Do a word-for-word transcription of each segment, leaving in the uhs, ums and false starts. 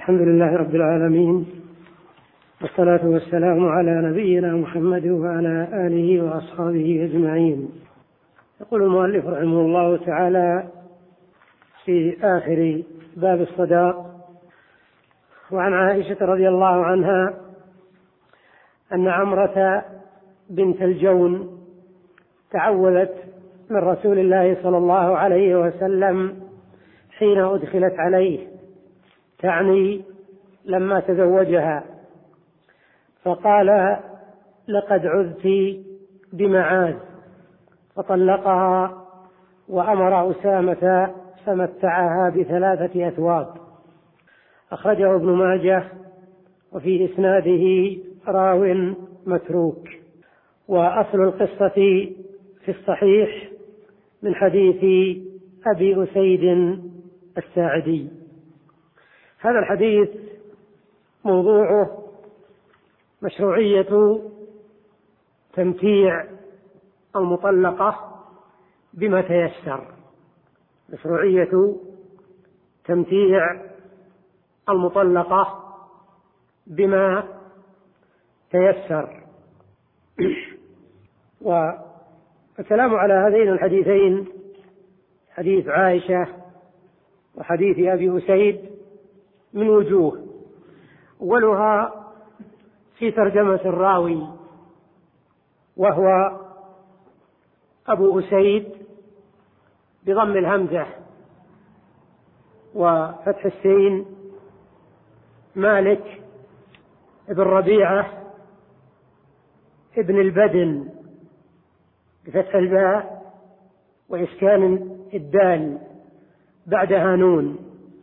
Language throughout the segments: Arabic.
الحمد لله رب العالمين، والصلاة والسلام على نبينا محمد وعلى آله وأصحابه أجمعين. يقول المؤلف رحمه الله تعالى في آخر باب الصداق: وعن عائشة رضي الله عنها أن عمرة بنت الجون تعوذت من رسول الله صلى الله عليه وسلم حين أدخلت عليه، تعني لما تزوجها، فقال: لقد عذت بمعاذ، فطلقها وأمر أسامة فمتعها بثلاثة أثواب. أخرجه ابن ماجه، وفي إسناده راو متروك. وأصل القصة في الصحيح من حديث أبي أسيد الساعدي. هذا الحديث موضوعه مشروعية تمتيع المطلقة بما تيسر، مشروعية تمتيع المطلقة بما تيسر. والكلام على هذين الحديثين، حديث عائشة وحديث أبي أسيد، من وجوه. أولها في ترجمة الراوي، وهو أبو أسيد بضم الهمزة وفتح السين، مالك ابن ربيعة ابن البدن بفتح الباء وإسكان الدال بعدها نون،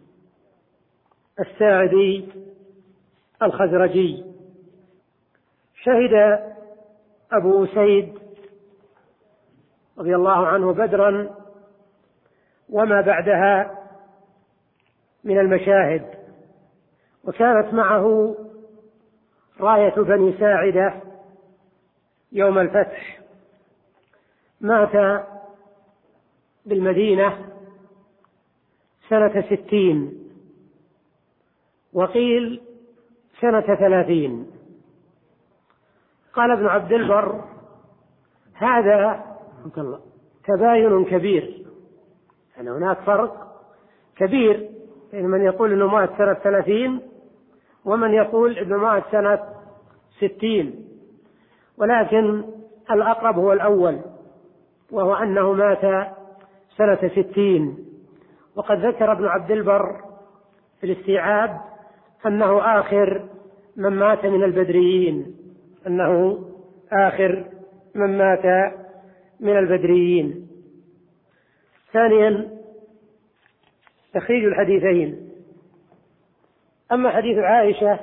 الساعدي الخزرجي. شهد أبو أسيد رضي الله عنه بدرا وما بعدها من المشاهد، وكانت معه راية بني ساعدة يوم الفتح. مات بالمدينة سنة ستين، وقيل سنة ثلاثين. قال ابن عبد البر: هذا تباين كبير، يعني هناك فرق كبير بين من يقول انه مات سنة ثلاثين ومن يقول انه مات سنة ستين، ولكن الأقرب هو الأول، وهو أنه مات سنة ستين. وقد ذكر ابن عبد البر في الاستيعاب أنه آخر من مات من البدريين، أنه آخر من مات من البدريين. ثانيا، تخريج الحديثين. أما حديث عائشة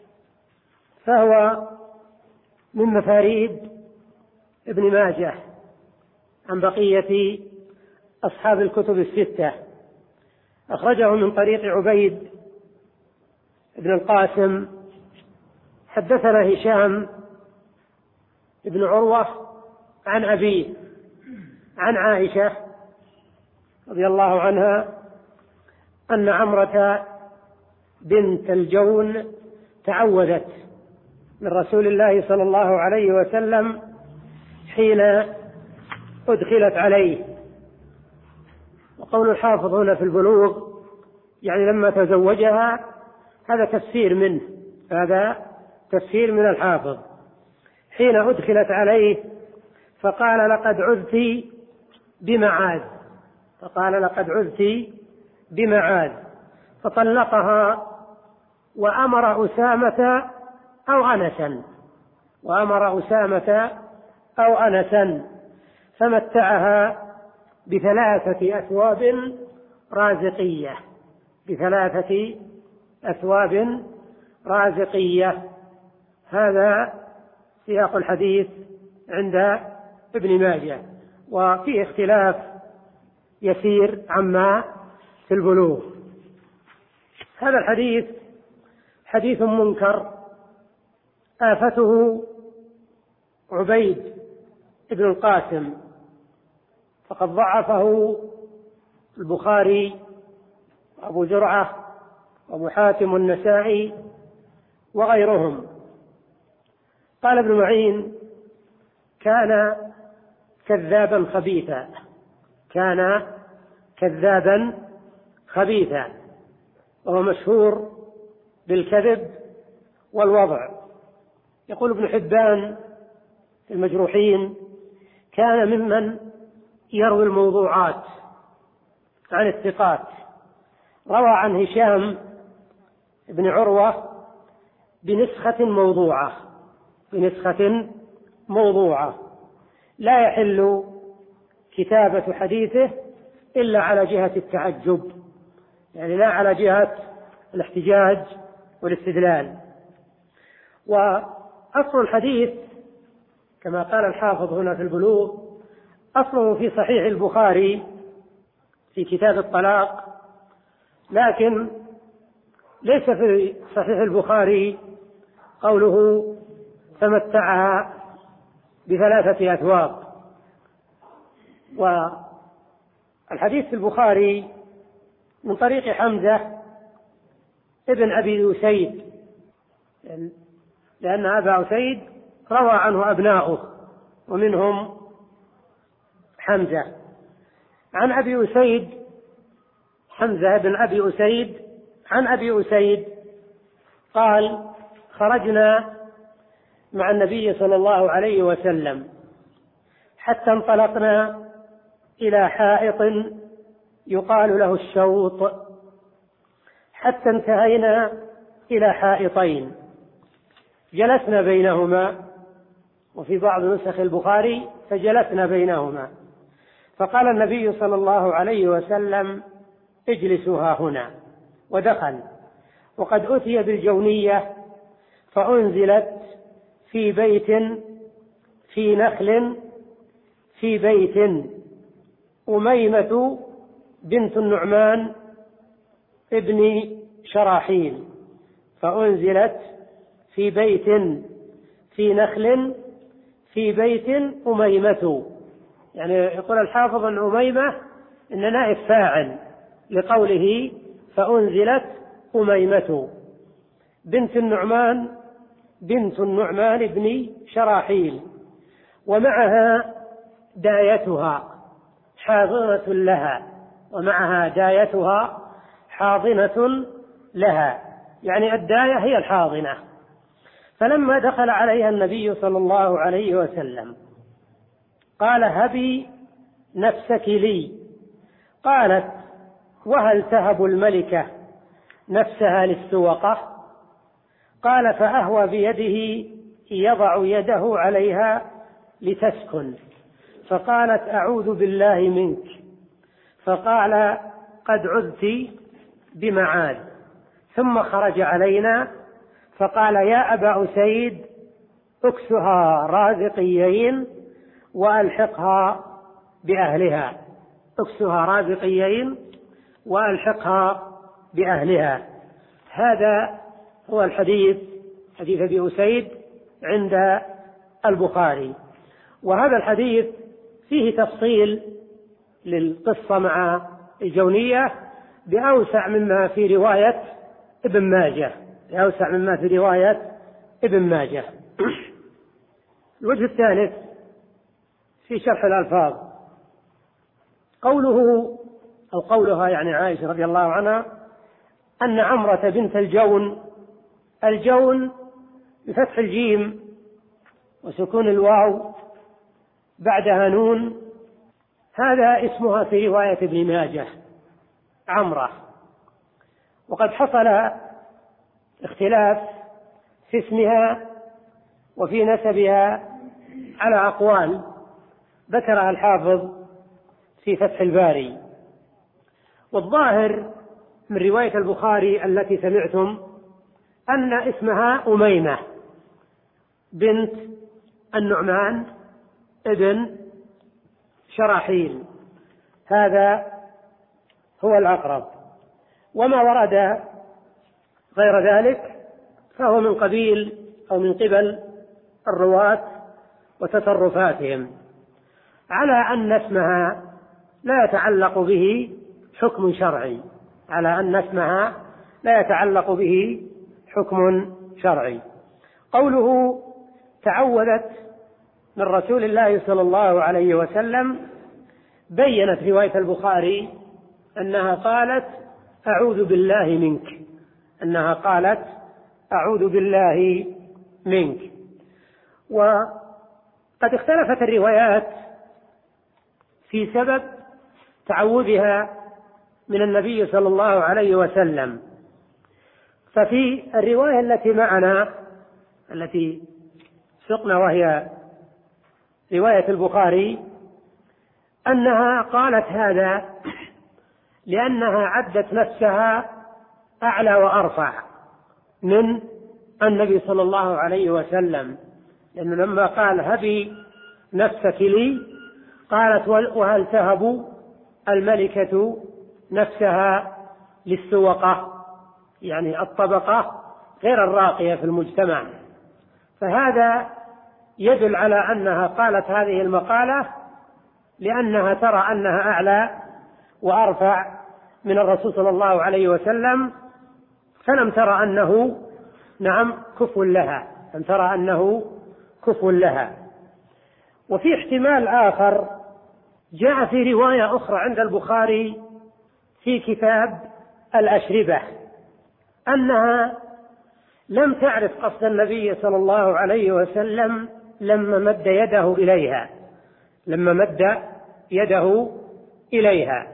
فهو من مفاريد ابن ماجه عن بقية أصحاب الكتب الستة. أخرجه من طريق عبيد ابن القاسم: حدثنا هشام ابن عروة عن أبيه عن عائشة رضي الله عنها أن عمرة بنت الجون تعوذت من رسول الله صلى الله عليه وسلم حين أدخلت عليه. وقول الحافظ هنا في البلوغ يعني لما تزوجها، هذا تفسير منه، هذا تفسير من الحافظ. حين أدخلت عليه فقال: لقد عذت بمعاذ، فقال لقد عذت بمعاذ، فطلقها وأمر أسامة أو أنسا وأمر أسامة أو أنسا فمتعها بثلاثة أثواب رازقية، بثلاثة أثواب رازقية. هذا سياق الحديث عند ابن ماجه، وفي اختلاف يسير عما في البلوغ. هذا الحديث حديث منكر، آفته عبيد ابن القاسم، فقد ضعفه البخاري وأبو زرعة وأبو حاتم والنسائي وغيرهم. قال ابن معين: كان كذابا خبيثا، كان كذابا خبيثا، وهو مشهور بالكذب والوضع. يقول ابن حبان في المجروحين: كان ممن يروي الموضوعات عن الثقات. روى عن هشام بن عروة بنسخة موضوعة بنسخة موضوعة لا يحل كتابة حديثه إلا على جهة التعجب، يعني لا على جهة الاحتجاج والاستدلال. وأصل الحديث كما قال الحافظ هنا في البلوغ أصله في صحيح البخاري في كتاب الطلاق، لكن ليس في صحيح البخاري قوله تمتعها بثلاثة أثواب. والحديث في البخاري من طريق حمزة ابن أبي أسيد، لأن أبا أسيد روى عنه أبناؤه ومنهم حمزة. عن أبي أسيد حمزة بن أبي أسيد عن أبي أسيد قال: خرجنا مع النبي صلى الله عليه وسلم حتى انطلقنا إلى حائط يقال له الشوط، حتى انتهينا إلى حائطين جلسنا بينهما، وفي بعض نسخ البخاري فجلسنا بينهما، فقال النبي صلى الله عليه وسلم: اجلسوا ها هنا. ودخل، وقد أتي بالجونية فأنزلت في بيت في نخل في بيت أميمة بنت النعمان ابن شراحيل، فأنزلت في بيت في نخل في بيت أميمة، يعني يقول الحافظ أن أميمة إن نائب فاعل لقوله فأنزلت أميمة بنت النعمان بنت النعمان بن شراحيل، ومعها دايتها حاضنة لها ومعها دايتها حاضنة لها، يعني الداية هي الحاضنة. فلما دخل عليها النبي صلى الله عليه وسلم قال: هبي نفسك لي. قالت: وهل تهب الملكة نفسها للسوقة؟ قال: فأهوى بيده يضع يده عليها لتسكن، فقالت: أعوذ بالله منك. فقال: قد عذت بمعاذ. ثم خرج علينا فقال: يا أبا أسيد اكسها رازقيين وألحقها بأهلها، اكسها رازقيين وألحقها بأهلها. هذا هو الحديث، حديث أبي أسيد عند البخاري. وهذا الحديث فيه تفصيل للقصة مع الجونية بأوسع مما في رواية ابن ماجه بأوسع مما في رواية ابن ماجه. الوجه الثالث في شرح الألفاظ قوله أو قولها يعني عائشة رضي الله عنها أن عمرة بنت الجون، الجون بفتح الجيم وسكون الواو بعدها نون، هذا اسمها في رواية ابن ماجه عمرة. وقد حصل اختلاف في اسمها وفي نسبها على أقوال ذكرها الحافظ في فتح الباري. والظاهر من رواية البخاري التي سمعتم أن اسمها أميمة بنت النعمان ابن شراحيل، هذا هو الأقرب. وما ورد غير ذلك فهو من قبيل أو من قبل الرواة وتصرفاتهم، على أن اسمها لا يتعلق به حكم شرعي على أن اسمها لا يتعلق به حكم شرعي. قوله تعوذت من رسول الله صلى الله عليه وسلم، بينت رواية البخاري أنها قالت أعوذ بالله منك، أنها قالت أعوذ بالله منك. وقد اختلفت الروايات في سبب تعوذها من النبي صلى الله عليه وسلم. ففي الرواية التي معنا التي سقنا وهي رواية البخاري أنها قالت هذا لأنها عدت نفسها أعلى وأرفع من النبي صلى الله عليه وسلم، لأنه لما قال هبي نفسك لي قالت وهل تهب الملكة نفسها للسوقة، يعني الطبقة غير الراقية في المجتمع. فهذا يدل على أنها قالت هذه المقالة لأنها ترى أنها أعلى وأرفع من الرسول صلى الله عليه وسلم، فلم ترى أنه نعم كفو لها، لم ترى أنه كفو لها. وفي احتمال آخر جاء في رواية أخرى عند البخاري في كتاب الأشربة أنها لم تعرف قصد النبي صلى الله عليه وسلم لما مد يده إليها لما مد يده إليها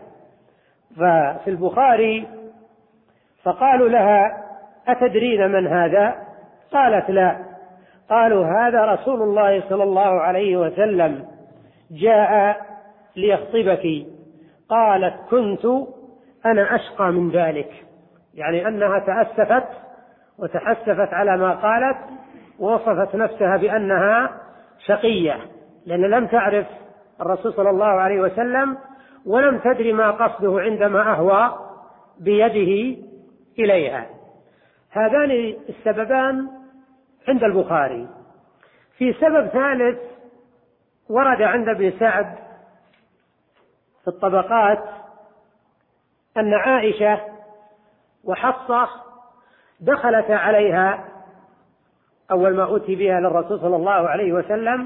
ففي البخاري فقالوا لها أتدرين من هذا؟ قالت لا. قالوا هذا رسول الله صلى الله عليه وسلم جاء ليخطبك. قالت كنت أنا أشقى من ذلك، يعني أنها تأسفت وتحسفت على ما قالت ووصفت نفسها بأنها شقية، لأن لم تعرف الرسول صلى الله عليه وسلم ولم تدري ما قصده عندما أهوى بيده إليها. هذان السببان عند البخاري. في سبب ثالث ورد عند ابن سعد في الطبقات أن عائشة وحفصة دخلتا عليها أول ما أتي بها للرسول صلى الله عليه وسلم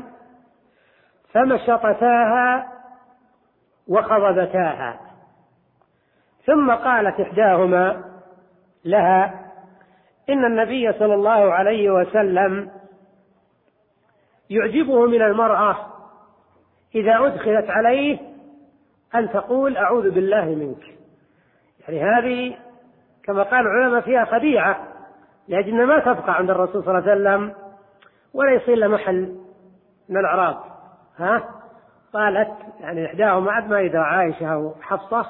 فمشطتاها وخضبتاها، ثم قالت إحداهما لها إن النبي صلى الله عليه وسلم يعجبه من المرأة إذا أدخلت عليه أن تقول أعوذ بالله منك. يعني هذه كما قال العلماء فيها خديعة، لأجل ما تبقى عند الرسول صلى الله عليه وسلم ولا يصير له محل من الأعراض. ها قالت يعني إحداهما عد ما يدرى عائشة أو حفصة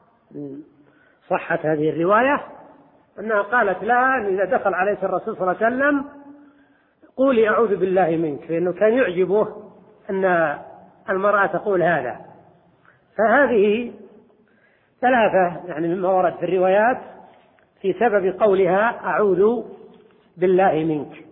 صحت هذه الرواية أنها قالت لها أن إذا دخل عليك الرسول صلى الله عليه وسلم قولي أعوذ بالله منك، لأنه كان يعجبه أن المرأة تقول هذا. فهذه ثلاثة يعني مما ورد في الروايات في سبب قولها أعوذ بالله منك.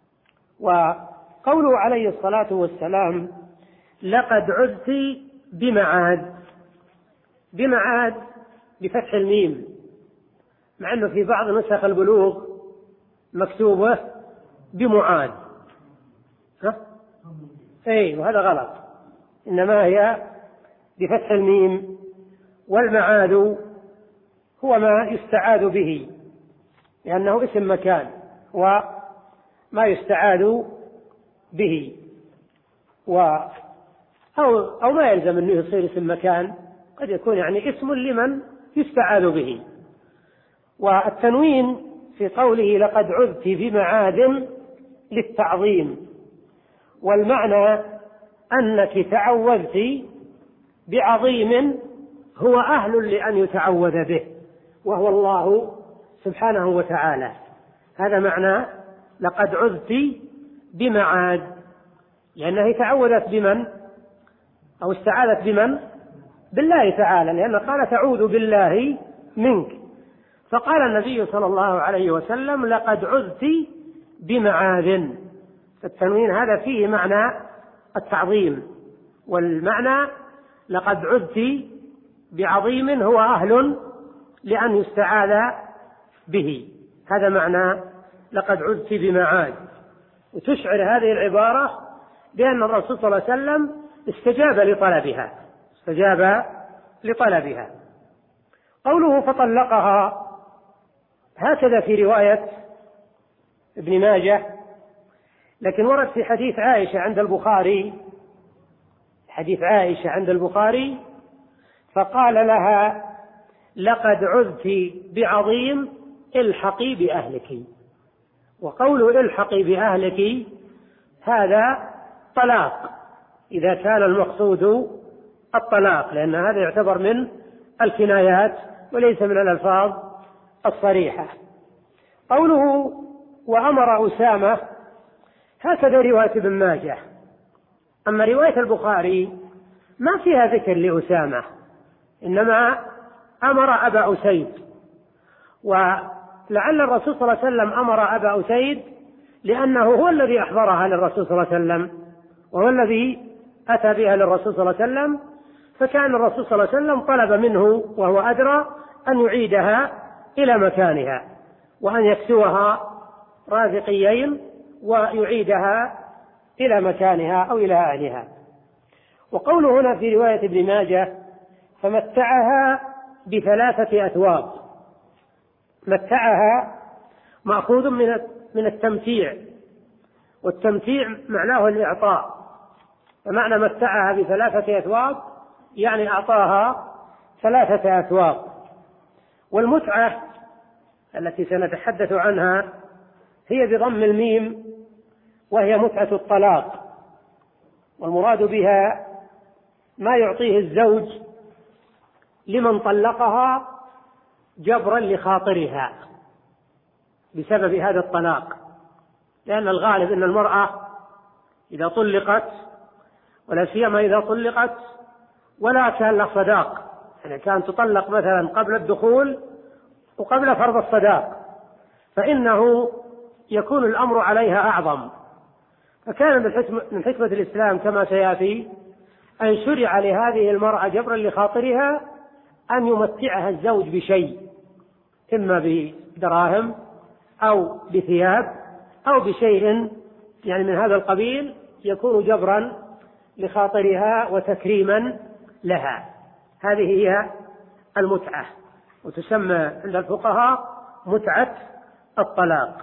وقوله عليه الصلاة والسلام لقد عذت بمعاد، بمعاد بفتح الميم، مع أنه في بعض نسخ البلوغ مكتوبة بمعاد. ها؟ أي وهذا غلط، إنما هي بفتح الميم. والمعاد هو ما يستعاذ به، لأنه اسم مكان وما يستعاذ به، و أو, أو ما يلزم أنه يصير اسم مكان، قد يكون يعني اسم لمن يستعاذ به. والتنوين في قوله لقد عذت بمعاد للتعظيم، والمعنى أنك تعوذت بعظيم هو أهل لأن يتعوذ به وهو الله سبحانه وتعالى. هذا معنى لقد عذت بمعاد، لأنها تعوذت بمن أو استعاذت بمن؟ بالله تعالى، لأنها قال تعوذ بالله منك. فقال النبي صلى الله عليه وسلم لقد عذت بمعاذ، فالتنوين هذا فيه معنى التعظيم، والمعنى لقد عذت بعظيم هو أهل لأن يستعاذ به. هذا معنى لقد عدت بمعاد. وتشعر هذه العبارة بأن الرسول صلى الله عليه وسلم استجاب لطلبها استجاب لطلبها. قوله فطلقها هكذا في رواية ابن ماجه، لكن ورد في حديث عائشة عند البخاري حديث عائشة عند البخاري فقال لها لقد عذت بعظيم الحقي بأهلك. وقوله الحقي بأهلك هذا طلاق إذا كان المقصود الطلاق، لأن هذا يعتبر من الكنايات وليس من الألفاظ الصريحة. قوله وأمر أسامة هكذا رواية ابن ماجه. أما رواية البخاري ما فيها ذكر لأسامة، إنما أمر أبا أسيد. ولعل الرسول صلى الله عليه وسلم أمر أبا أسيد لأنه هو الذي أحضرها للرسول صلى الله عليه وسلم وهو الذي أتى بها للرسول صلى الله عليه وسلم، فكان الرسول صلى الله عليه وسلم طلب منه وهو أدرى أن يعيدها إلى مكانها وأن يكسوها رازقيين ويعيدها إلى مكانها أو إلى أهلها. وقوله هنا في رواية ابن ماجه فمتعها بثلاثة أثواب. متعها مأخوذ من من التمتيع، والتمتيع معناه الإعطاء، فمعنى متعها بثلاثة أثواب يعني أعطاها ثلاثة أثواب. والمتعة التي سنتحدث عنها هي بضم الميم وهي متعة الطلاق، والمراد بها ما يعطيه الزوج لمن طلقها جبرا لخاطرها بسبب هذا الطلاق، لأن الغالب أن المرأة إذا طلقت ولا سيما إذا طلقت ولا كان له صداق، يعني كانت تطلق مثلا قبل الدخول وقبل فرض الصداق، فإنه يكون الأمر عليها أعظم. فكان من حكمة الإسلام كما سيأتي أن شرع لهذه المرأة جبرا لخاطرها أن يمتعها الزوج بشيء، إما بدراهم أو بثياب أو بشيء يعني من هذا القبيل، يكون جبرا لخاطرها وتكريما لها. هذه هي المتعة، وتسمى عند الفقهاء متعة الطلاق.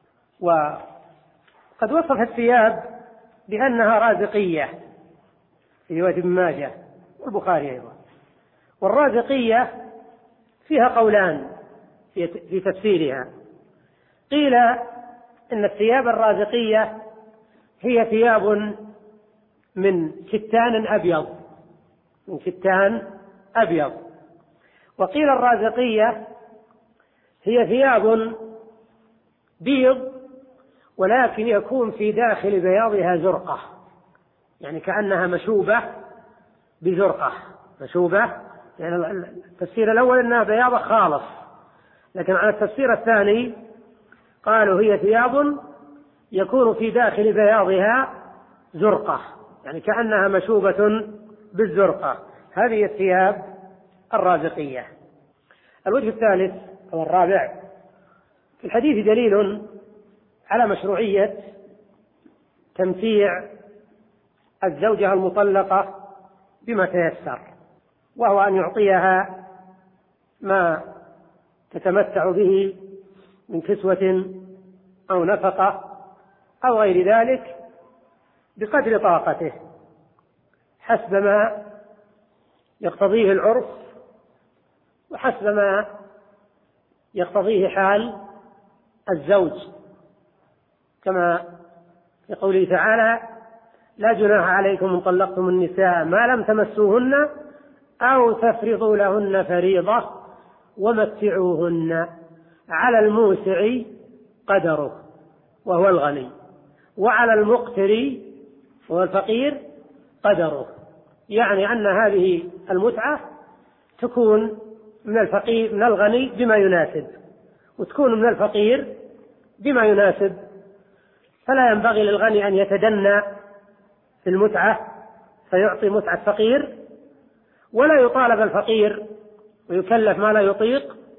وقد وصف الثياب بأنها رازقية في رواية ابن ماجه والبخاري أيضا. والرازقية فيها قولان في تفسيرها. قيل إن الثياب الرازقية هي ثياب من كتان أبيض من كتان أبيض وقيل الرازقية هي ثياب بيض ولكن يكون في داخل بياضها زرقة، يعني كأنها مشوبة بزرقة مشوبة يعني التفسير الأول أنها بياض خالص، لكن على التفسير الثاني قالوا هي ثياب يكون في داخل بياضها زرقة، يعني كأنها مشوبة بالزرقة. هذه الثياب الرازقية. الوجه الثالث أو الرابع في الحديث دليل على مشروعية تمتيع الزوجة المطلقة بما تيسر، وهو أن يعطيها ما تتمتع به من كسوة أو نفقة أو غير ذلك بقدر طاقته حسب ما يقتضيه العرف وحسب ما يقتضيه حال الزوج، كما في قوله تعالى لا جناح عليكم إن طلقتم النساء ما لم تمسوهن أو تفرضوا لهن فريضة ومتعوهن على الموسع قدره وهو الغني وعلى المقتر وهو الفقير قدره، يعني أن هذه المتعة تكون من الفقير من الغني بما يناسب وتكون من الفقير بما يناسب، فلا ينبغي للغني أن يتدنى في المتعة فيعطي متعة فقير، ولا يطالب الفقير ويكلف ما لا يطيق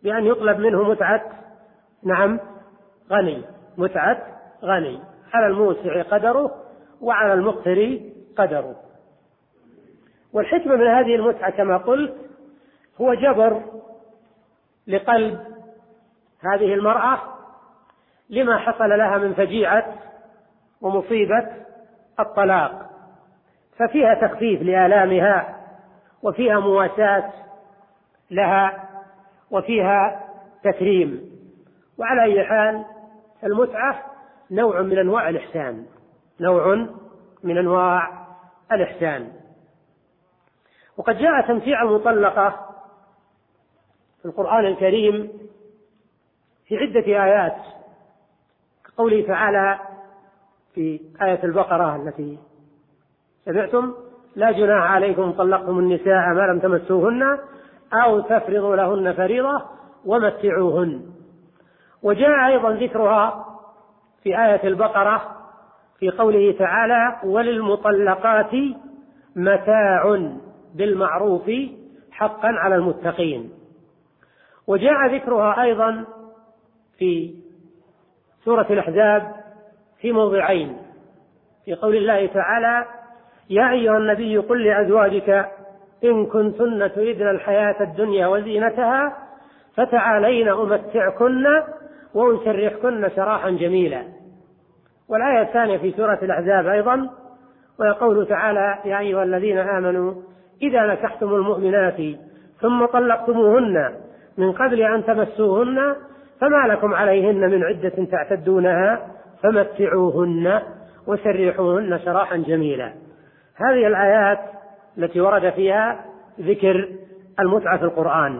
بأن يطلب منه متعة نعم غني، متعة غني، على الموسع قدره وعلى المقتر قدره. والحكمة من هذه المتعة كما قلت هو جبر لقلب هذه المرأة لما حصل لها من فجيعة ومصيبة الطلاق، ففيها تخفيف لآلامها، وفيها مواساة لها، وفيها تكريم. وعلى أي حال المتعة نوع من أنواع الإحسان، نوع من أنواع الإحسان. وقد جاء تمتيع المطلقة في القرآن الكريم في عدة آيات، كقوله تعالى في آية البقرة التي سمعتم: لا جناح عليكم طلقتم النساء ما لم تمسوهن أو تفرضوا لهن فريضة ومتعوهن. وجاء أيضا ذكرها في آية البقرة في قوله تعالى: وللمطلقات متاع بالمعروف حقا على المتقين. وجاء ذكرها أيضا في سورة الأحزاب في موضعين، في قول الله تعالى: يا أيها النبي قل لأزواجك إن كنتن تريدن الحياة الدنيا وزينتها فتعالين أمتعكن وأسرحكن سراحا جميلا. والآية الثانية في سورة الأحزاب أيضا، ويقول تعالى: يا أيها الذين آمنوا إذا نكحتم المؤمنات ثم طلقتموهن من قبل أن تمسوهن فما لكم عليهن من عدة تعتدونها فمتعوهن وسرحوهن سراحا جميلا. هذه الآيات التي ورد فيها ذكر المتعة في القرآن.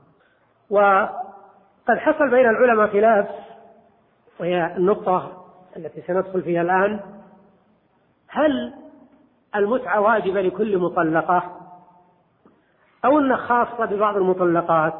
وقد حصل بين العلماء خلاف، وهي النقطة التي سندخل فيها الآن: هل المتعة واجبة لكل مطلقة أو أنها خاصة ببعض المطلقات؟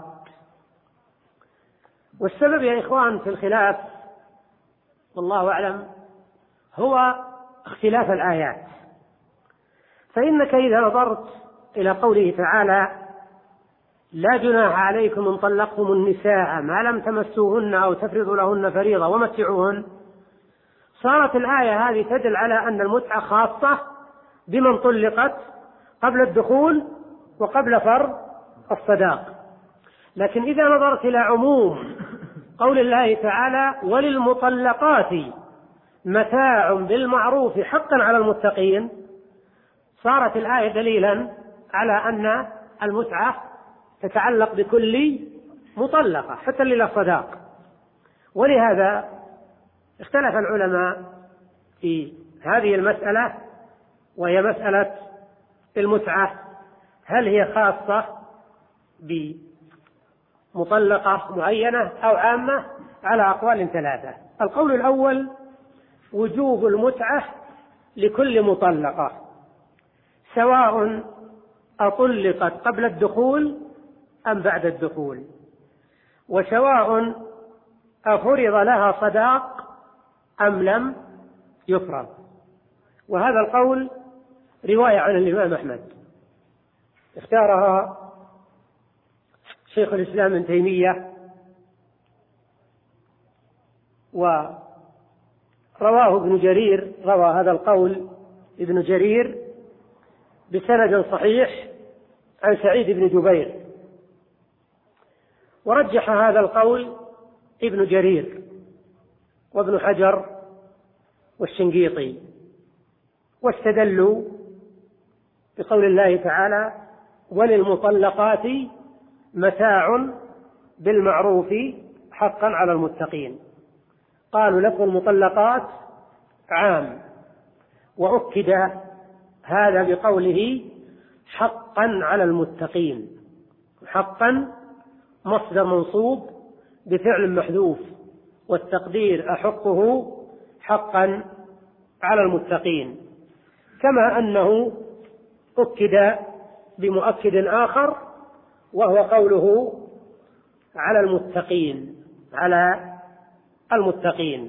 والسبب يا إخوان في الخلاف والله أعلم هو اختلاف الآيات. فإنك إذا نظرت إلى قوله تعالى: لا جناح عليكم إن طلقتم النساء ما لم تمسوهن أو تفرضوا لهن فريضة ومتعوهن، صارت الآية هذه تدل على أن المتعة خاصة بمن طلقت قبل الدخول وقبل فرض الصداق. لكن إذا نظرت إلى عموم قول الله تعالى: وللمطلقات متاع بالمعروف حقا على المتقين، صارت الآية دليلا على أن المتعة تتعلق بكل مطلقة حتى اللي لا صداق. ولهذا اختلف العلماء في هذه المسألة، وهي مسألة المتعة، هل هي خاصة بمطلقة معينة أو عامة؟ على أقوال ثلاثة. القول الأول: وجوب المتعة لكل مطلقة سواء أطلقت قبل الدخول أم بعد الدخول، وسواء أفرض لها صداق أم لم يفرض. وهذا القول رواية عن الإمام أحمد، اختارها شيخ الإسلام ابن تيمية، ورواه ابن جرير، روى هذا القول ابن جرير بسند صحيح عن سعيد بن جبير. ورجح هذا القول ابن جرير وابن حجر والشنقيطي، واستدلوا بقول الله تعالى: وللمطلقات متاع بالمعروف حقا على المتقين. قالوا لفظ المطلقات عام، وأكد هذا بقوله حقا على المتقين. حقا مصدر منصوب بفعل محذوف، والتقدير أحقه حقا على المتقين، كما أنه أكد بمؤكد آخر وهو قوله على المتقين، على المتقين.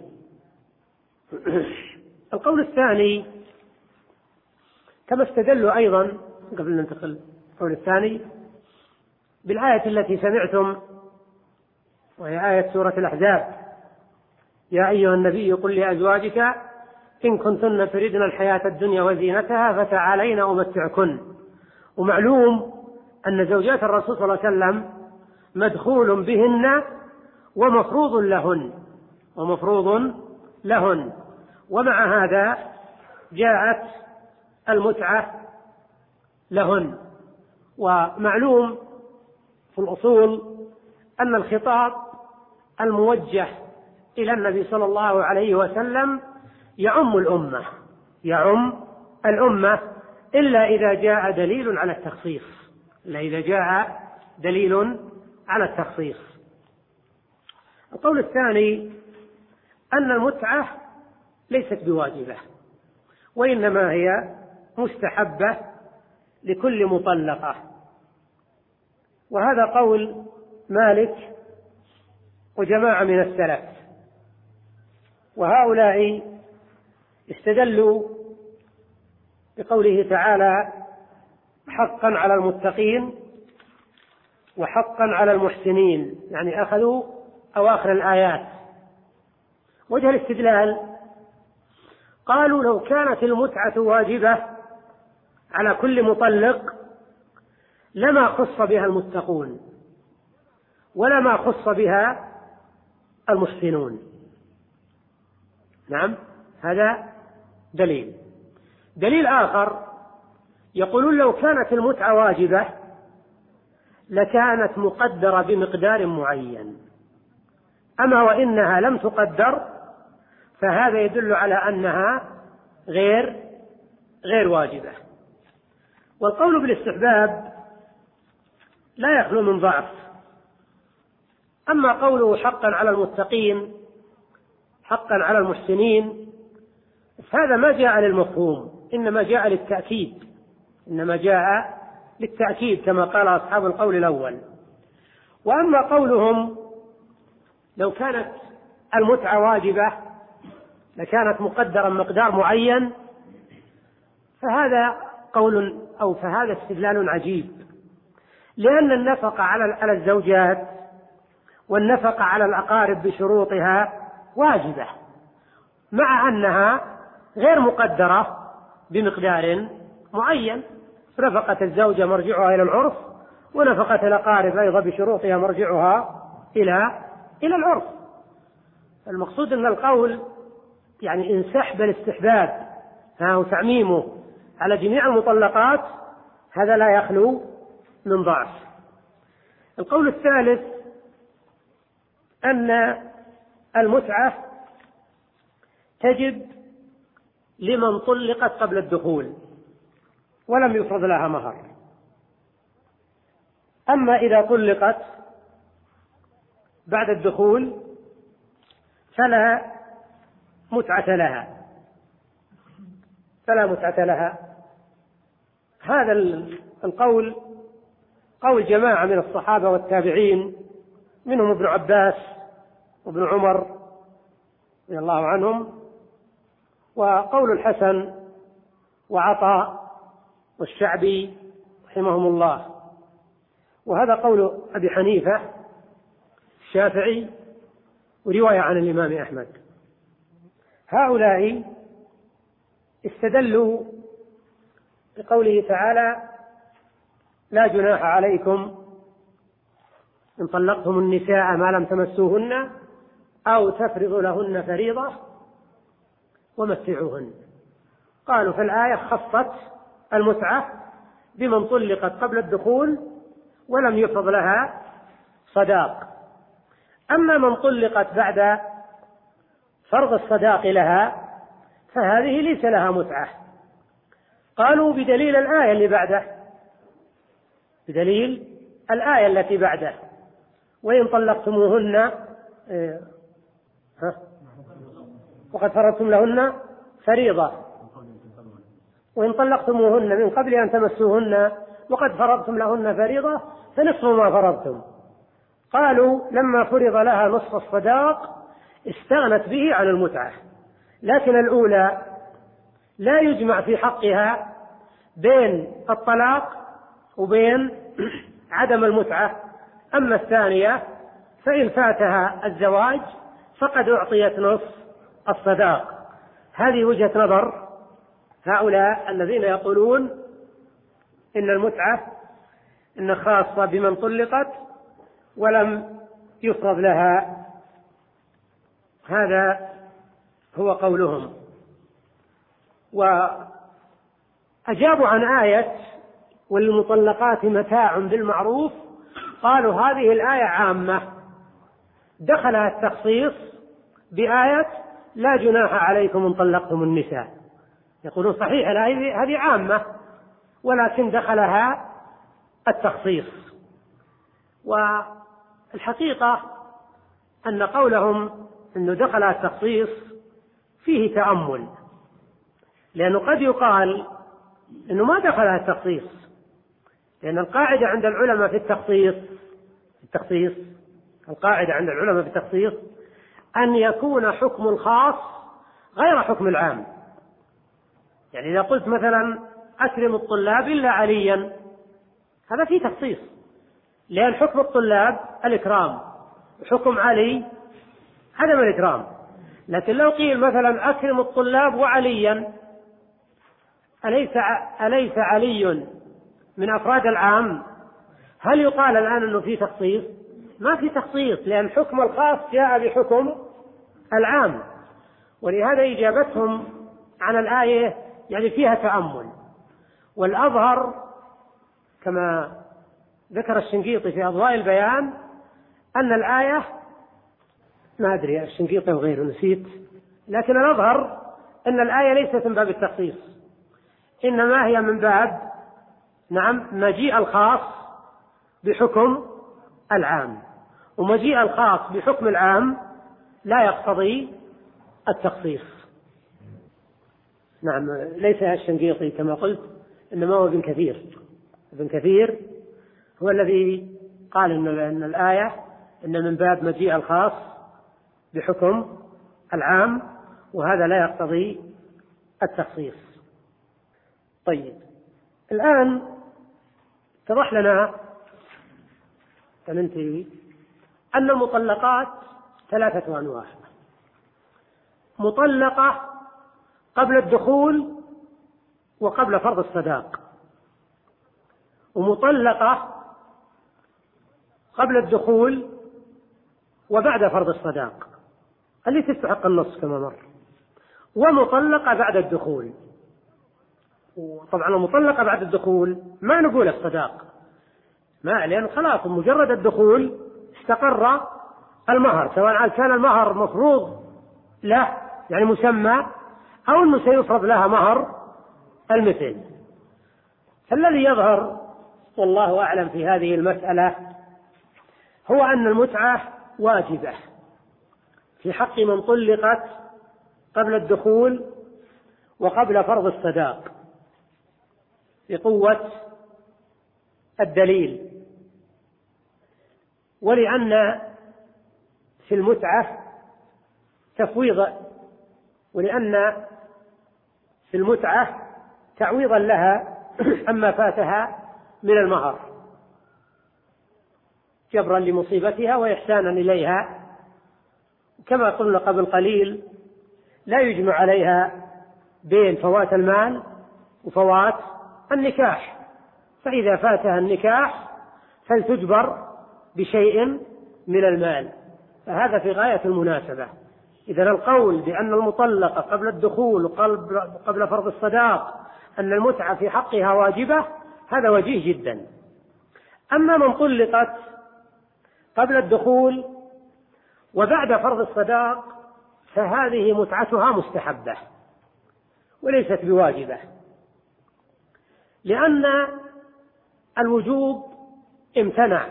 القول الثاني كما استدلوا أيضا، قبل أن ننتقل القول الثاني، بالآية التي سمعتم وهي آية سورة الأحزاب: يا أيها النبي قل لأزواجك إن كنتن تردن الحياة الدنيا وزينتها فتعالين أمتعكن. ومعلوم أن زوجات الرسول صلى الله عليه وسلم مدخول بهن ومفروض لهن ومفروض لهن ومع هذا جاءت المتعة لهن. ومعلوم في الأصول أن الخطاب الموجه إلى النبي صلى الله عليه وسلم يعم الأمة يعم الأمة إلا إذا جاء دليل على التخصيص إلا إذا جاء دليل على التخصيص. القول الثاني أن المتعة ليست بواجبة وإنما هي مستحبة لكل مطلقة، وهذا قول مالك وجماعة من السلف، وهؤلاء استدلوا بقوله تعالى: حقا على المتقين وحقا على المحسنين، يعني أخذوا أواخر الآيات. وجه الاستدلال قالوا: لو كانت المتعة واجبة على كل مطلق لما خص بها المتقون ولما خص بها المحسنون. نعم، هذا دليل. دليل آخر يقولون: لو كانت المتعة واجبة لكانت مقدرة بمقدار معين، أما وإنها لم تقدر فهذا يدل على أنها غير غير واجبة. والقول بالاستحباب لا يخلو من ضعف. أما قوله حقا على المتقين حقا على المحسنين فهذا ما جاء للمفهوم، إنما جاء للتأكيد إنما جاء للتأكيد كما قال أصحاب القول الأول. وأما قولهم لو كانت المتعة واجبة لكانت مقدرا مقدار معين فهذا قول أو فهذا استدلال عجيب، لأن النفقة على الزوجات والنفقة على الأقارب بشروطها واجبة مع أنها غير مقدرة بمقدار معين. نفقة الزوجة مرجعها إلى العرف، ونفقة الأقارب أيضا بشروطها مرجعها إلى إلى العرف. المقصود أن القول يعني إن سحب الاستحباب وتعميمه على جميع المطلقات هذا لا يخلو من ضعف. القول الثالث أن المتعة تجب لمن طلقت قبل الدخول ولم يفرض لها مهر، أما إذا طلقت بعد الدخول فلا متعة لها فلا متعة لها. هذا القول قول جماعة من الصحابة والتابعين منهم ابن عباس وابن عمر رضي الله عنهم، وقول الحسن وعطاء والشعبي رحمهم الله، وهذا قول أبي حنيفة الشافعي ورواية عن الإمام أحمد. هؤلاء استدلوا بقوله تعالى: لا جناح عليكم إن طلقتم النساء ما لم تمسوهن أو تفرضوا لهن فريضة ومتعوهن. قالوا في الآية خصت المتعة بمن طلقت قبل الدخول ولم يفرض لها صداق، أما من طلقت بعد فرض الصداق لها فهذه ليس لها متعة. قالوا بدليل الآية اللي بعده بدليل الآية التي بعده: وإن طلقتموهن إيه ها وقد فرضتم لهن فريضة وإن طلقتموهن من قبل أن تمسوهن وقد فرضتم لهن فريضة فنصف ما فرضتم. قالوا لما فرض لها نصف الصداق استغنت به عن المتعة، لكن الأولى لا يجمع في حقها بين الطلاق وبين عدم المتعة، أما الثانية فإن فاتها الزواج فقد أعطيت نصف الصداق. هذه وجهة نظر هؤلاء الذين يقولون إن المتعة إن خاصة بمن طلقت ولم يفرض لها. هذا هو قولهم. وأجابوا عن آية والمطلقات متاع بالمعروف، قالوا هذه الآية عامة دخلها التخصيص بآية لا جناح عليكم إن طلقتم النساء. يقولون صحيح الآية هذه عامة ولكن دخلها التخصيص. والحقيقة أن قولهم أنه دخلها التخصيص فيه تأمل، لأنه قد يقال أنه ما دخلها التخصيص، لأن القاعدة عند العلماء في التخصيص التخصيص القاعدة عند العلماء في التخصيص أن يكون حكم الخاص غير حكم العام. يعني إذا قلت مثلا أكرم الطلاب إلا عليا، هذا فيه تخصيص، لأن حكم الطلاب الإكرام، حكم علي عدم الإكرام. لكن لو قيل مثلا أكرم الطلاب وعليا، أليس أليس علي من أفراد العام؟ هل يقال الآن أنه في تخصيص؟ ما في تخصيص، لأن حكم الخاص جاء بحكم العام. ولهذا إجابتهم عن الآية يعني فيها تأمل. والأظهر كما ذكر الشنقيطي في أضواء البيان أن الآية، ما أدري الشنقيطي وغيره نسيت، لكن الأظهر أن الآية ليست من باب التخصيص، إنما هي من باب نعم مجيء الخاص بحكم العام، ومجيء الخاص بحكم العام لا يقتضي التخصيص. نعم ليس الشنقيطي كما قلت، إنما هو ابن كثير. ابن كثير هو الذي قال إن الآية إن من باب مجيء الخاص بحكم العام، وهذا لا يقتضي التخصيص. طيب الآن اتضح لنا فننتهي أن المطلقات ثلاثة أنواع: مطلقة قبل الدخول وقبل فرض الصداق، ومطلقة قبل الدخول وبعد فرض الصداق اللي تستحق النص كما مر، ومطلقة بعد الدخول. وطبعا المطلقة بعد الدخول ما نقول الصداق، ما، لأن خلاص مجرد الدخول استقر المهر، سواء كان المهر مفروض له يعني مسمى أو أنه سيفرض لها مهر المثل. فالذي يظهر والله أعلم في هذه المسألة هو أن المتعة واجبة في حق من طلقت قبل الدخول وقبل فرض الصداق بقوة الدليل، ولأن في المتعة تفويض، ولأن في المتعة تعويضا لها عما فاتها من المهر، جبرا لمصيبتها وإحسانا إليها. كما قلنا قبل قليل لا يجمع عليها بين فوات المال وفوات النكاح، فإذا فاتها النكاح فلتجبر بشيء من المال، فهذا في غاية المناسبة. إذن القول بأن المطلقة قبل الدخول وقبل فرض الصداق أن المتعة في حقها واجبة هذا وجيه جدا. أما من طلقت قبل الدخول وبعد فرض الصداق فهذه متعتها مستحبة وليست بواجبة، لأن الوجوب امتنع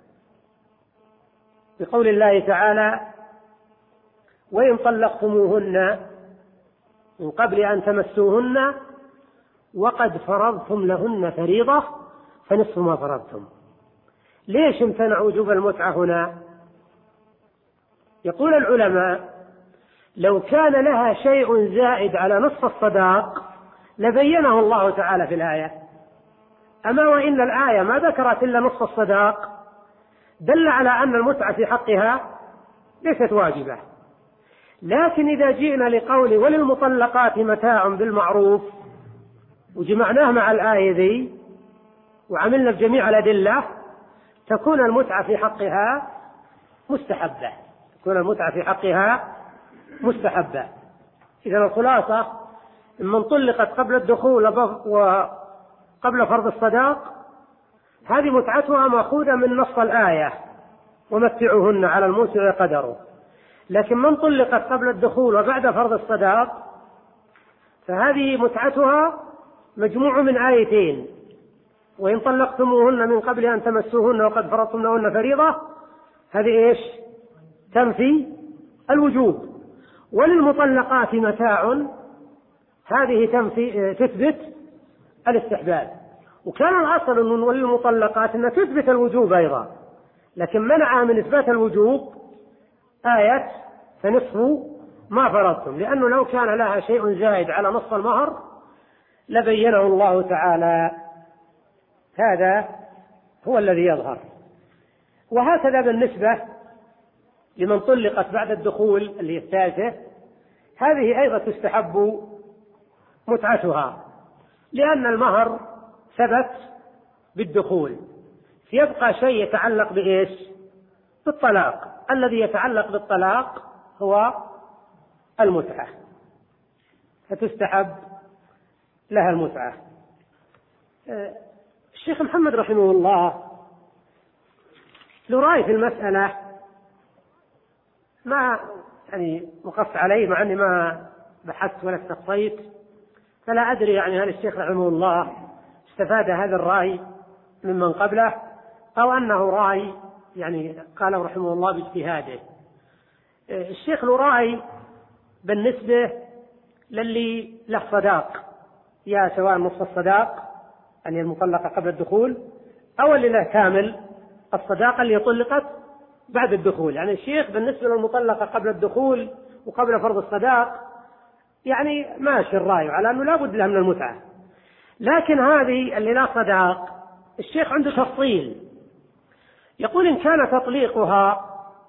بقول الله تعالى: وإن طلقتموهن من قبل أن تمسوهن وقد فرضتم لهن فريضة فنصف ما فرضتم. ليش امتنع وجوب المتعة هنا؟ يقول العلماء: لو كان لها شيء زائد على نصف الصداق لبينه الله تعالى في الآية، أما وإن الآية ما ذكرت إلا نصف الصداق دل على أن المتعة في حقها ليست واجبة. لكن إذا جئنا لقول وللمطلقات متاع بالمعروف وجمعناه مع الآية ذي وعملنا بجميع الأدلة، تكون المتعة في حقها مستحبة تكون المتعة في حقها مستحبة. إذا الخلاصة: من طلقت قبل الدخول وقبل فرض الصداق هذه متعتها مأخوذة من نص الآية ومتعوهن على الموسع قدره. لكن من طلقت قبل الدخول وبعد فرض الصداق فهذه متعتها مجموع من آيتين: وإن طلقتموهن من قبل أن تمسوهن وقد فرضتم لهن فريضة، هذه إيش؟ تنفي الوجوب. وللمطلقات متاع، هذه تنفي تثبت الاستحباب. وكان الأصل أن وللمطلقات أن تثبت الوجوب أيضا، لكن منع من إثبات الوجوب آية فنصف ما فرضتم، لأنه لو كان لها شيء زائد على نصف المهر لبينه الله تعالى. هذا هو الذي يظهر. وهكذا بالنسبة لمن طلقت بعد الدخول اللي هي الثالثة، هذه أيضا تستحب متعتها، لأن المهر ثبت بالدخول، يبقى شيء يتعلق بإيش؟ بالطلاق. الذي يتعلق بالطلاق هو المتعة، فتستحب لها المتعة. الشيخ محمد رحمه الله له رأي في المسألة ما يعني مقص عليه، مع أني ما بحثت ولا استقصيت، فلا أدري يعني هل الشيخ رحمه الله استفاد هذا الرأي ممن قبله أو أنه رأي يعني قاله رحمه الله باجتهاده. الشيخ له رأي بالنسبة للي له صداق، يا سواء نصف الصداق يعني المطلقة قبل الدخول أو اللي له كامل الصداقة اللي طلقت بعد الدخول. يعني الشيخ بالنسبة للمطلقة قبل الدخول وقبل فرض الصداق يعني ماشي الرأي على أنه لا بد لها من المتعة. لكن هذه اللي لا صداق الشيخ عنده تفصيل، يقول إن كان تطليقها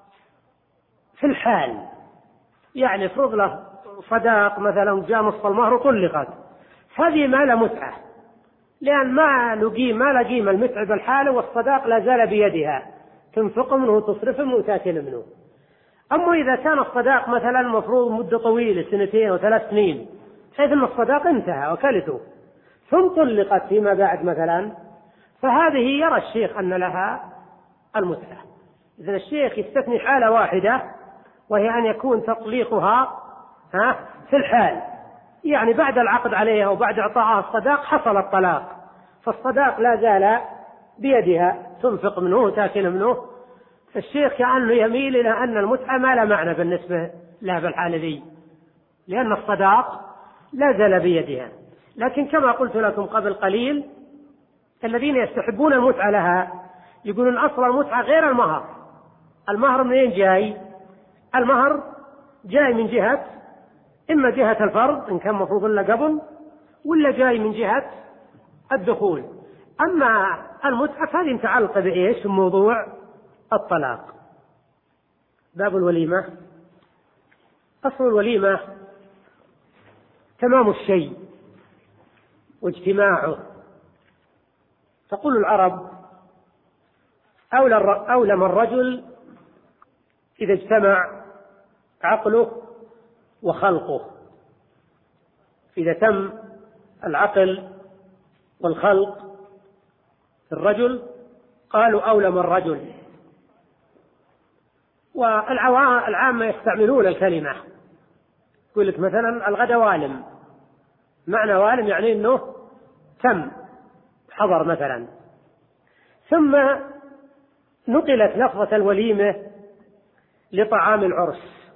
في الحال، يعني فرض له صداق مثلا جاء نصف المهر وطلقت، هذه ما له متعة، لأن ما لقيم ما لقيم المتعة بالحالة والصداق لا زال بيدها، تنفق منه وتصرف منه وتأكل منه. أما إذا كان الصداق مثلا مفروض مدة طويلة سنتين وثلاث سنين حيث أن الصداق انتهى وكلته ثم طلقت فيما بعد مثلا، فهذه يرى الشيخ أن لها المتعة. إذن الشيخ يستثني حالة واحدة وهي أن يكون تطليقها ها في الحال، يعني بعد العقد عليها وبعد إعطائها الصداق حصل الطلاق، فالصداق لا زال بيدها تنفق منه وتأكل منه. فالشيخ كأنه يميل إلى أن المتعة ما لا معنى بالنسبة لها بالحالة دي، لأن الصداق لا زال بيدها. لكن كما قلت لكم قبل قليل الذين يستحبون المتعة لها يقولون أصل المتعة غير المهر. المهر منين جاي؟ المهر جاي من جهة إما جهة الفرض إن كان مفروض له قبل، ولا جاي من جهة الدخول. أما المتعة فهذه متعلقة بإيش؟ موضوع الطلاق. باب الوليمة. أصل الوليمة تمام الشيء واجتماعه. تقول العرب أولم الرجل إذا اجتمع عقله وخلقه. إذا تم العقل والخلق في الرجل قالوا أولم الرجل. والعامة يستعملون الكلمة، يقول لك مثلا الغد والم، معنى والم يعني أنه تم حضر مثلا. ثم نقلت لفظة الوليمة لطعام العرس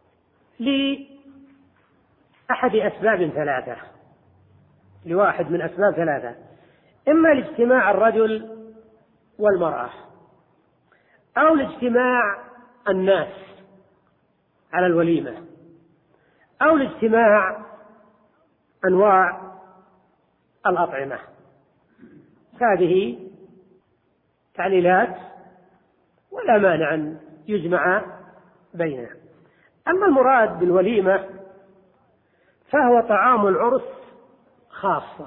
لأحد أسباب ثلاثة، لواحد من أسباب ثلاثة: إما لاجتماع الرجل والمرأة، أو لاجتماع الناس على الوليمة، أو لاجتماع أنواع الأطعمة. هذه تعليلات ولا مانع أن يجمع بينه. أما المراد بالوليمة فهو طعام العرس خاصة،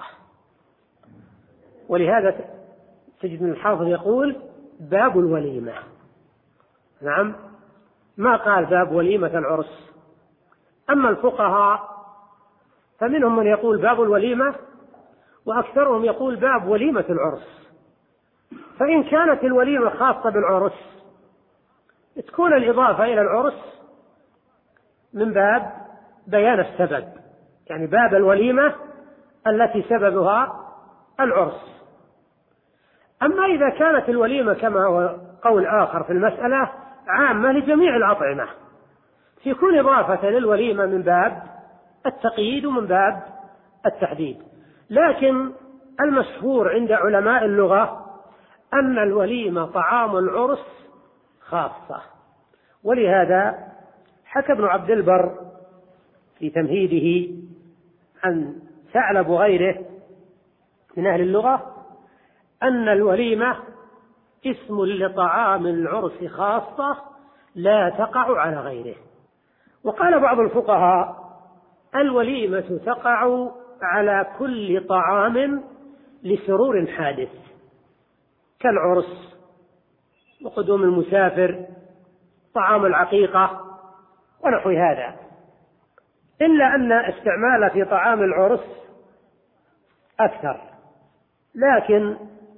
ولهذا تجد من الحافظ يقول باب الوليمة. نعم، ما قال باب وليمة العرس. أما الفقهاء فمنهم من يقول باب الوليمة، وأكثرهم يقول باب وليمة العرس. فإن كانت الوليمة خاصة بالعرس تكون الإضافة إلى العرس من باب بيان السبب، يعني باب الوليمة التي سببها العرس. أما إذا كانت الوليمة كما هو قول آخر في المسألة عامة لجميع الأطعمة، يكون إضافة للوليمة من باب التقييد ومن باب التحديد. لكن المشهور عند علماء اللغة أن الوليمة طعام العرس خاصة، ولهذا حكى ابن عبد البر في تمهيده عن ثعلب وغيره من أهل اللغة أن الوليمة اسم لطعام العرس خاصة لا تقع على غيره. وقال بعض الفقهاء الوليمة تقع على كل طعام لسرور حادث كالعرس وقدوم المسافر، طعام العقيقة ونحو هذا، إلا أن استعمال في طعام العرس أكثر. لكن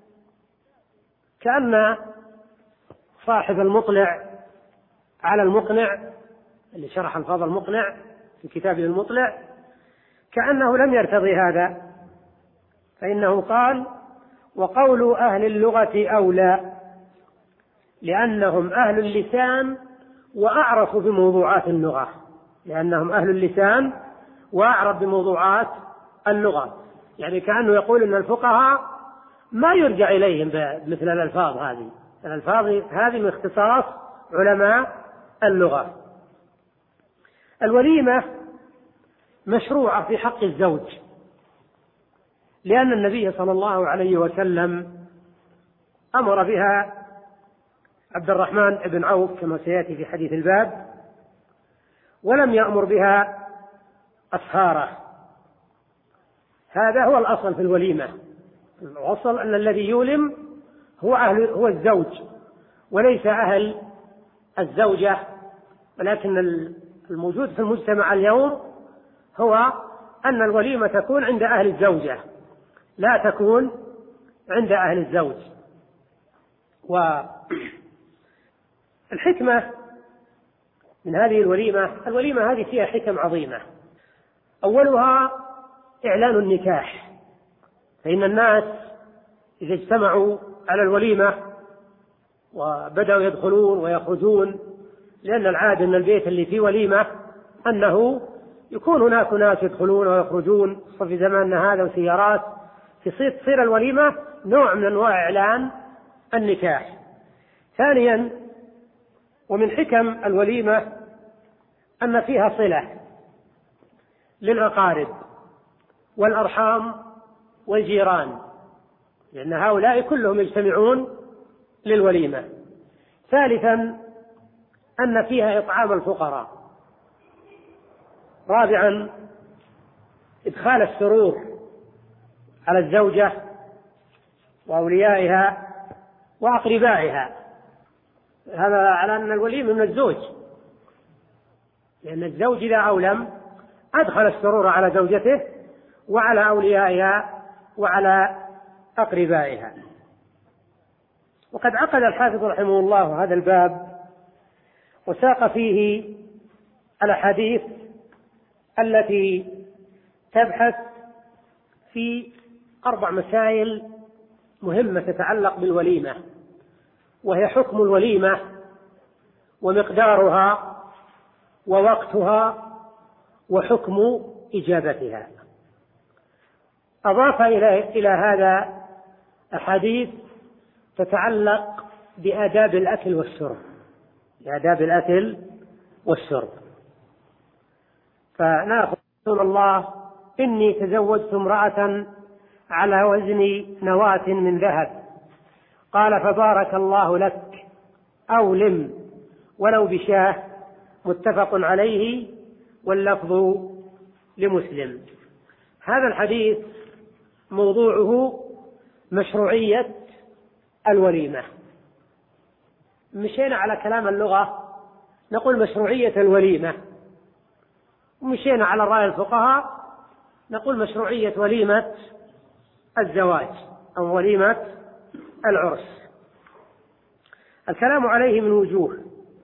كأن صاحب المطلع على المقنع اللي شرح الفاظ المقنع في كتابه المطلع كأنه لم يرتضي هذا، فإنه قال وقول أهل اللغة أولى لأنهم أهل اللسان وأعرف بموضوعات اللغة، لأنهم أهل اللسان وأعرف بموضوعات اللغة. يعني كأنه يقول أن الفقهاء ما يرجع إليهم مثل الألفاظ هذه، الألفاظ هذه من اختصاص علماء اللغة. الوليمة مشروعة في حق الزوج، لأن النبي صلى الله عليه وسلم أمر بها عبد الرحمن بن عوف كما سيأتي في حديث الباب، ولم يأمر بها أصهاره. هذا هو الأصل في الوليمة، الأصل أن الذي يولم هو أهل هو الزوج وليس أهل الزوجة، ولكن الموجود في المجتمع اليوم هو أن الوليمة تكون عند أهل الزوجة لا تكون عند أهل الزوج. والحكمة من هذه الوليمة، الوليمة هذه فيها حكم عظيمة. أولها إعلان النكاح، فإن الناس إذا اجتمعوا على الوليمة وبدأوا يدخلون ويخرجون، لأن العادة أن البيت اللي فيه وليمة أنه يكون هناك ناس يدخلون ويخرجون في زماننا هذا وسيارات، تصير الوليمة نوع من أنواع إعلان النكاح. ثانيا ومن حكم الوليمة أن فيها صلة للأقارب والأرحام والجيران، لأن هؤلاء كلهم يجتمعون للوليمة. ثالثا أن فيها إطعام الفقراء. رابعا إدخال السرور على الزوجة وأوليائها وأقربائها، هذا على أن الوليمة من الزوج، لأن الزوج إذا أولم أدخل السرور على زوجته وعلى أوليائها وعلى أقربائها. وقد عقد الحافظ رحمه الله هذا الباب وساق فيه الأحاديث التي تبحث في أربع مسائل مهمة تتعلق بالوليمة، وهي حكم الوليمة ومقدارها ووقتها وحكم إجابتها. أضاف إلى هذا أحاديث تتعلق بآداب الأكل والشرب، بآداب الأكل والشرب. فنأخذ رسول الله إني تزوجت امرأة على وزن نواة من ذهب، قال فبارك الله لك أو لم ولو بشاه متفق عليه واللفظ لمسلم. هذا الحديث موضوعه مشروعية الوليمة. مشينا على كلام اللغة نقول مشروعية الوليمة، ومشينا على رأي الفقهاء نقول مشروعية وليمة الزواج أو وليمة العرس. الكلام عليه من وجوه،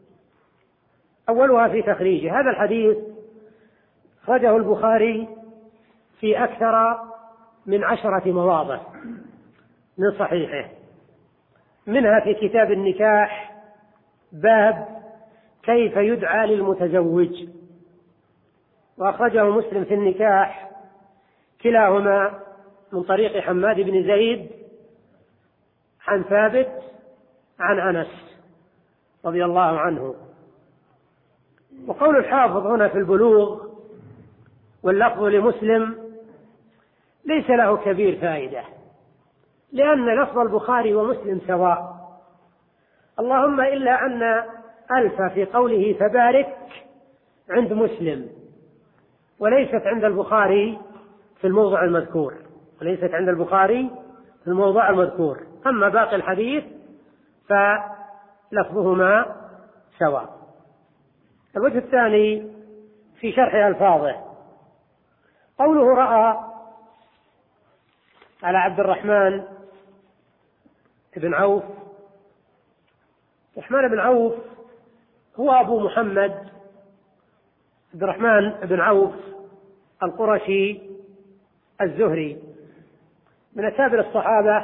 أولها في تخريجه. هذا الحديث خرجه البخاري في أكثر من عشرة مواضع من صحيحه، منها في كتاب النكاح باب كيف يدعى للمتزوج، وأخرجه مسلم في النكاح كلاهما من طريق حماد بن زيد عن ثابت عن أنس رضي الله عنه. وقول الحافظ هنا في البلوغ واللفظ لمسلم ليس له كبير فائدة، لأن لفظ البخاري ومسلم سواء، اللهم إلا أن ألف في قوله فبارك عند مسلم وليست عند البخاري في الموضع المذكور، وليست عند البخاري في الموضع المذكور. أما باقي الحديث فلفظهما سواء. الوجه الثاني في شرح ألفاظه، قوله رأى على عبد الرحمن بن عوف. الرحمن بن عوف هو أبو محمد عبد الرحمن بن عوف القرشي الزهري، من أكابر الصحابة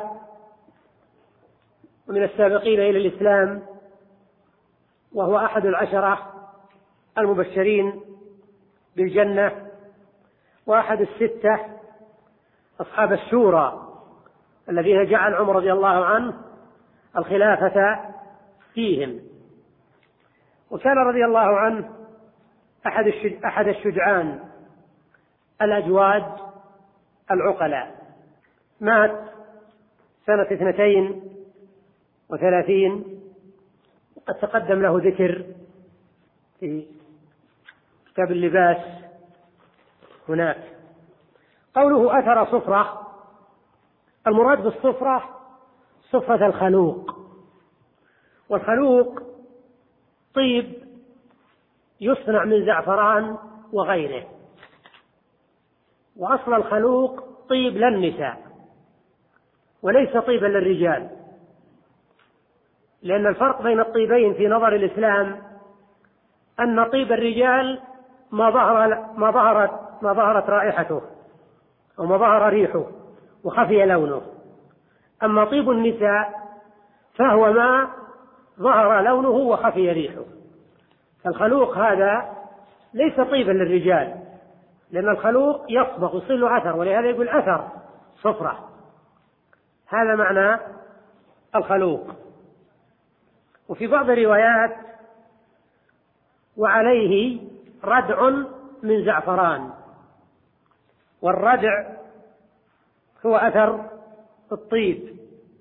ومن السابقين إلى الإسلام، وهو أحد العشرة المبشرين بالجنة، وأحد الستة أصحاب الشورى الذين جعل عمر رضي الله عنه الخلافة فيهم. وكان رضي الله عنه أحد أحد الشجعان الأجواد العقلاء. مات سنة اثنتين وثلاثين، وقد تقدم له ذكر في كتاب اللباس هناك. قوله أثر صفرة، المراد بالصفرة صفرة الخلوق، والخلوق طيب يصنع من زعفران وغيره، وأصل الخلوق طيب للنساء وليس طيبا للرجال، لأن الفرق بين الطيبين في نظر الإسلام أن طيب الرجال ما ظهر ما ظهرت ما ظهرت رائحته وما ظهر ريحه وخفي لونه، أما طيب النساء فهو ما ظهر لونه وخفي ريحه. فالخلوق هذا ليس طيبا للرجال، لأن الخلوق يصبغ ويصير له أثر، ولهذا يقول أثر صفرة. هذا معنى الخلوق. وفي بعض الروايات وعليه ردع من زعفران، والردع هو أثر الطيب.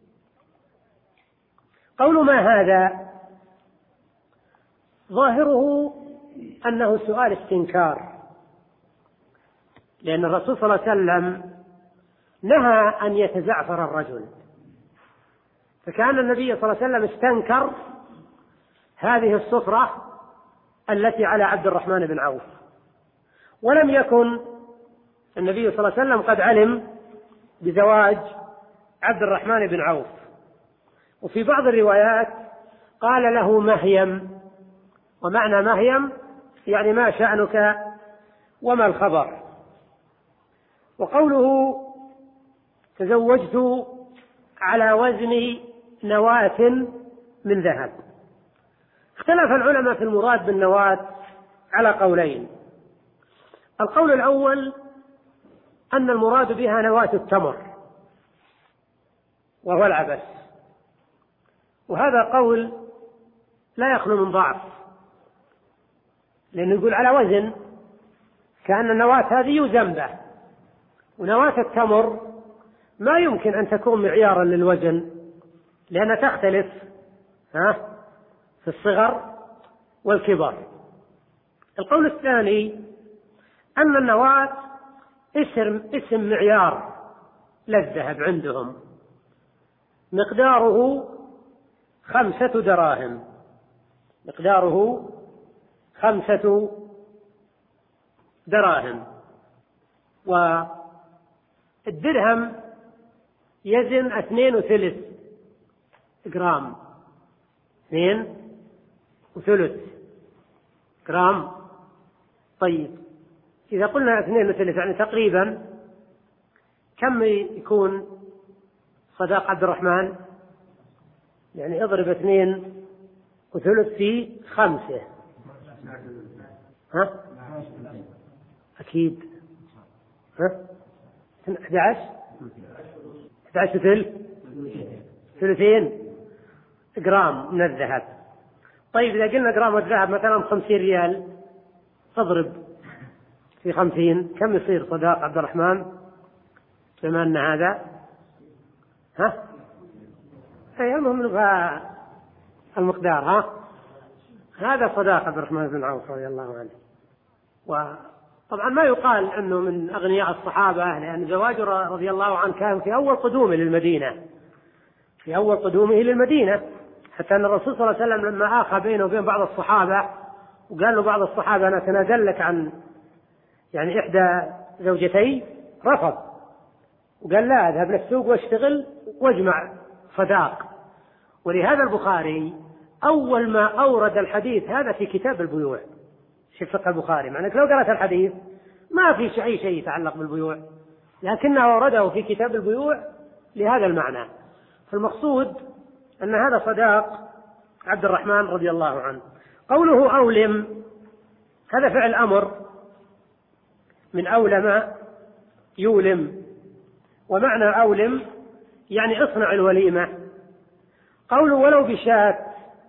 قول ما هذا ظاهره أنه سؤال استنكار، لأن الرسول صلى الله عليه وسلم نهى أن يتزعفر الرجل، فكان النبي صلى الله عليه وسلم استنكر هذه الصفرة التي على عبد الرحمن بن عوف، ولم يكن النبي صلى الله عليه وسلم قد علم بزواج عبد الرحمن بن عوف. وفي بعض الروايات قال له مهيم، ومعنى مهيم يعني ما شأنك وما الخبر. وقوله تزوجت على وزن نواة من ذهب، اختلف العلماء في المراد بالنواة على قولين. القول الأول أن المراد بها نواة التمر وهو العبس، وهذا قول لا يخلو من ضعف، لأنه يقول على وزن كأن النواة هذه يوزن به، ونواة التمر ما يمكن أن تكون معيارا للوزن لأنها تختلف ها في الصغر والكبر. القول الثاني أن النواة اسم, اسم معيار للذهب عندهم، مقداره خمسة دراهم، مقداره خمسة دراهم، والدرهم يزن اثنين وثلث جرام، اثنين وثلث جرام. طيب إذا قلنا اثنين وثلث يعني تقريبا كم يكون صداق عبد الرحمن؟ يعني اضرب اثنين وثلث في خمسة، ها؟ أكيد، ها؟ أحد عشر أحد عشر ثلث، ثلثين جرام من الذهب. طيب إذا قلنا جرام الذهب مثلا خمسين ريال، تضرب في خمسين، كم يصير صداق عبد الرحمن بما أن هذا؟ ها؟ أي المهم المقدار، ها؟ هذا صداق عبد الرحمن بن عوف رضي الله عنه. وطبعا ما يقال أنه من أغنياء الصحابة، لأن زواجه رضي الله عنه كان في أول قدومه للمدينة، في أول قدومه للمدينة، حتى أن الرسول صلى الله عليه وسلم لما آخى بينه وبين بعض الصحابة وقال له بعض الصحابة أنا أتنازل لك عن يعني إحدى زوجتي، رفض وقال لا، أذهب للسوق واشتغل واجمع صداق. ولهذا البخاري أول ما أورد الحديث هذا في كتاب البيوع، شوف فقه البخاري، مع أنك لو قرأت الحديث ما في أي شيء يتعلق بالبيوع، لكنه أورده في كتاب البيوع لهذا المعنى. فالمقصود أن هذا صداق عبد الرحمن رضي الله عنه. قوله أولم هذا فعل أمر من أولم يولم، ومعنى أولم يعني اصنع الوليمة. قوله ولو بشاة،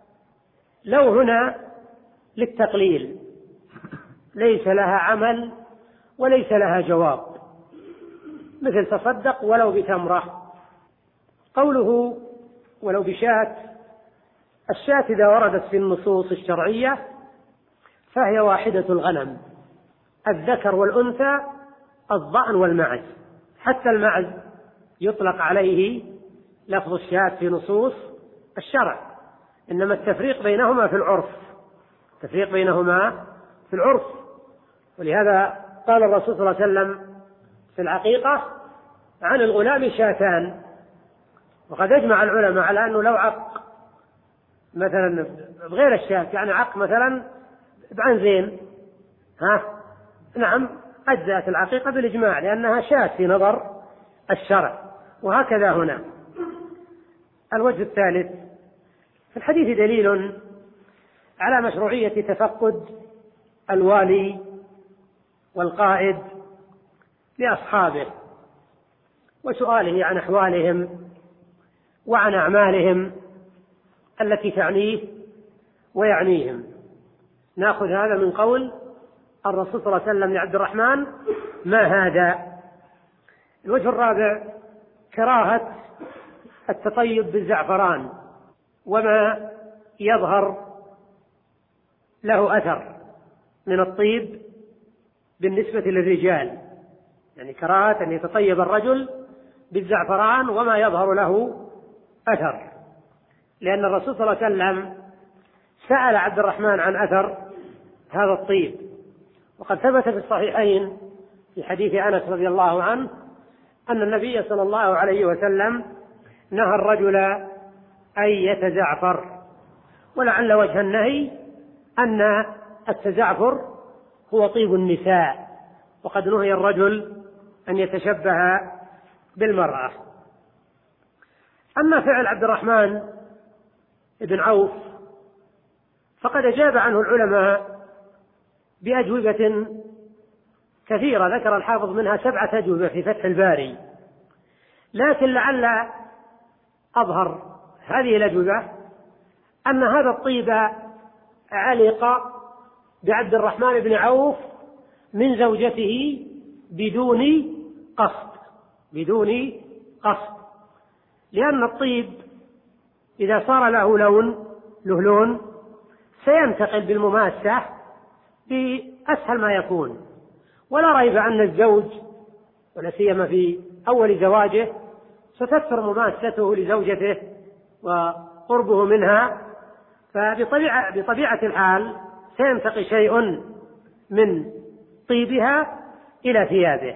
لو هنا للتقليل، ليس لها عمل وليس لها جواب، مثل تصدق ولو بتمرة. قوله ولو بشاة، الشاة إذا وردت في النصوص الشرعية فهي واحدة الغنم، الذكر والأنثى، الضأن والمعز. حتى المعز يطلق عليه لفظ الشاة في نصوص الشرع، إنما التفريق بينهما في العرف، التفريق بينهما في العرف. ولهذا قال الرسول صلى الله عليه وسلم في العقيقة عن الغلام شاتان. وقد أجمع العلماء على أنه لو عق مثلا بغير الشاة، يعني عق مثلا بعنزين، ها نعم أجزأت العقيقة بالإجماع، لأنها شاة في نظر الشرع. وهكذا هنا. الوجه الثالث، في الحديث دليل على مشروعية تفقد الوالي والقائد لأصحابه وسؤاله عن أحوالهم وعن أعمالهم التي تعنيه ويعنيهم. نأخذ هذا من قول الرسول صلى الله عليه وسلم لعبد الرحمن ما هذا. الوجه الرابع، كراهة التطيب بالزعفران وما يظهر له أثر من الطيب بالنسبة للرجال، يعني كراهة أن يتطيب الرجل بالزعفران وما يظهر له أثر، لأن الرسول صلى الله عليه وسلم سأل عبد الرحمن عن أثر هذا الطيب، وقد ثبت في الصحيحين في حديث أنس رضي الله عنه أن النبي صلى الله عليه وسلم نهى الرجل أن يتزعفر، ولعل وجه النهي أن التزعفر هو طيب النساء، وقد نهي الرجل أن يتشبه بالمرأة. أما فعل عبد الرحمن بن عوف فقد أجاب عنه العلماء بأجوبة كثيرة، ذكر الحافظ منها سبعة أجوبة في فتح الباري، لكن لعل أظهر هذه الأجوبة أن هذا الطيب علق بعبد الرحمن بن عوف من زوجته بدون قصد، بدون قصد، لأن الطيب إذا صار له لون له لون سينتقل بالمماسة بأسهل ما يكون. ولا ريب أن الزوج ولا سيما في أول زواجه ستكثر مماسته لزوجته وقربه منها، فبطبيعة بطبيعة الحال سينتقي شيء من طيبها إلى ثيابه.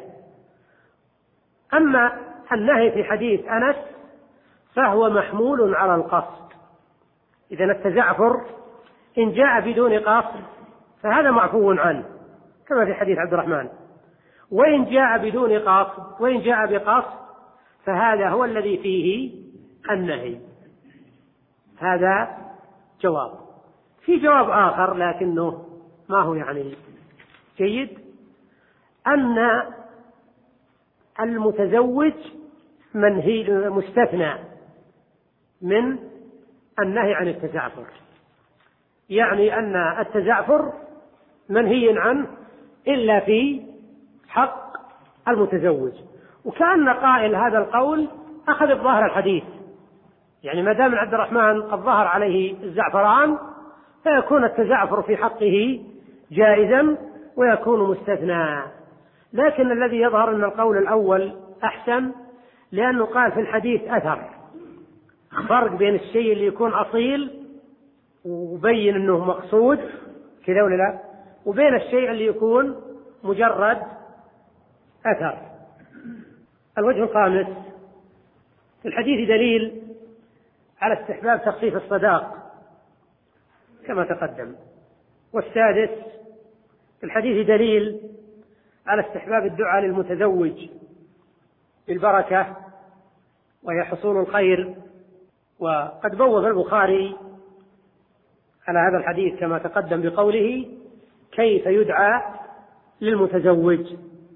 أما النهي في حديث أنس فهو محمول على القصد. إذن التزعفر إن جاء بدون قصد فهذا معفو عنه كما في حديث عبد الرحمن، وإن جاء بدون قصد وإن جاء بقصد فهذا هو الذي فيه النهي. هذا جواب. في جواب آخر لكنه ما هو يعني جيد، أن المتزوج منهي مستثنى من النهي عن التزعفر، يعني أن التزعفر منهي عنه إلا في حق المتزوج. وكأن قائل هذا القول أخذ بظاهر الحديث، يعني ما دام عبد الرحمن قد ظهر عليه الزعفران فيكون التزعفر في حقه جائزا ويكون مستثنى. لكن الذي يظهر أن القول الأول أحسن، لأنه قال في الحديث أثر، فرق بين الشيء اللي يكون أصيل وبين أنه مقصود كذا ولا لا، وبين الشيء اللي يكون مجرد أثر. الوجه الخامس: في الحديث دليل على استحباب تخفيف الصداق كما تقدم. والسادس: في الحديث دليل على استحباب الدعاء للمتزوج بالبركة وهي حصول الخير. وقد بوّب البخاري على هذا الحديث كما تقدم بقوله: كيف يدعى للمتزوج.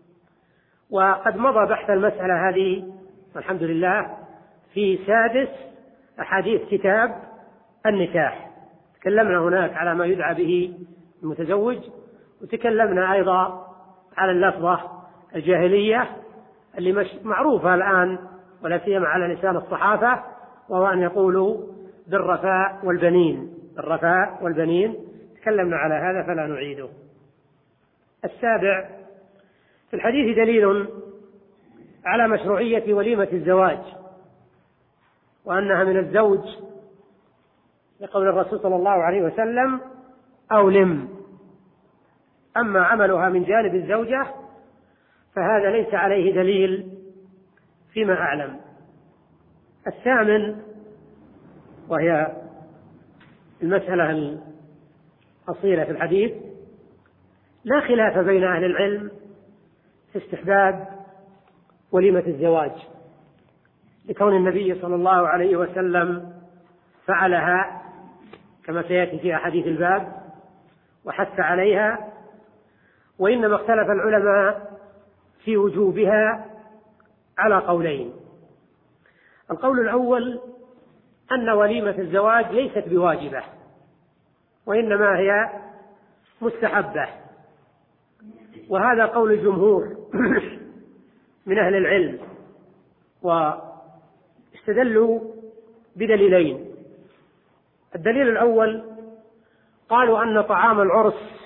وقد مضى بحث المسألة هذه والحمد لله في سادس أحاديث كتاب النكاح. تكلمنا هناك على ما يدعى به المتزوج، وتكلمنا أيضا على اللفظة الجاهلية اللي مش معروفة الآن ولا سيما على لسان الصحافة، وهو أن يقولوا بالرفاء والبنين بالرفاء والبنين. تكلمنا على هذا فلا نعيده. السابع: في الحديث دليل على مشروعية وليمة الزواج وأنها من الزوج، لقول الرسول صلى الله عليه وسلم: أولم. أما عملها من جانب الزوجة فهذا ليس عليه دليل فيما أعلم. الثامن، وهي المسألة الأصيلة في الحديث: لا خلاف بين أهل العلم في استحباب وليمة الزواج، لكون النبي صلى الله عليه وسلم فعلها كما سيأتي في أحاديث الباب وحث عليها، وإنما اختلف العلماء في وجوبها على قولين. القول الأول أن وليمة الزواج ليست بواجبة وإنما هي مستحبة، وهذا قول الجمهور من أهل العلم، واستدلوا بدليلين. الدليل الأول: قالوا أن طعام العرس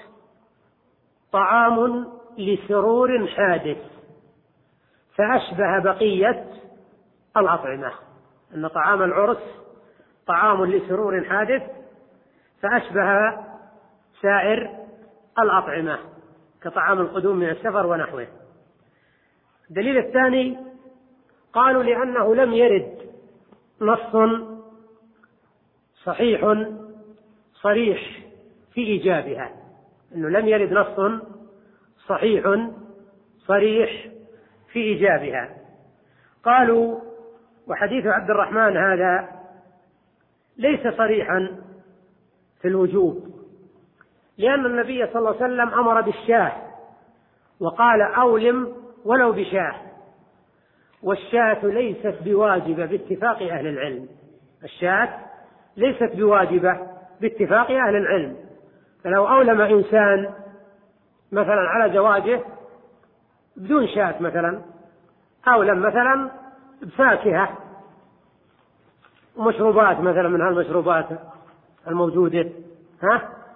طعام لسرور حادث فأشبه بقية الأطعمة، أن طعام العرس طعام لسرور حادث فأشبه سائر الأطعمة كطعام القدوم من السفر ونحوه. الدليل الثاني: قالوا لأنه لم يرد نص صحيح صريح في إيجابها، أنه لم يرد نص صحيح صريح في إيجابها. قالوا: وحديث عبد الرحمن هذا ليس صريحا في الوجوب، لأن النبي صلى الله عليه وسلم أمر بالشاة وقال: أولم ولو بشاة، والشاة ليست بواجبة باتفاق أهل العلم. الشاة ليست بواجبة باتفاق أهل العلم، فلو أولم إنسان مثلا على زواجه بدون شاة مثلا، أولم مثلا بفاكهة ومشروبات مثلا من هالمشروبات الموجودة ها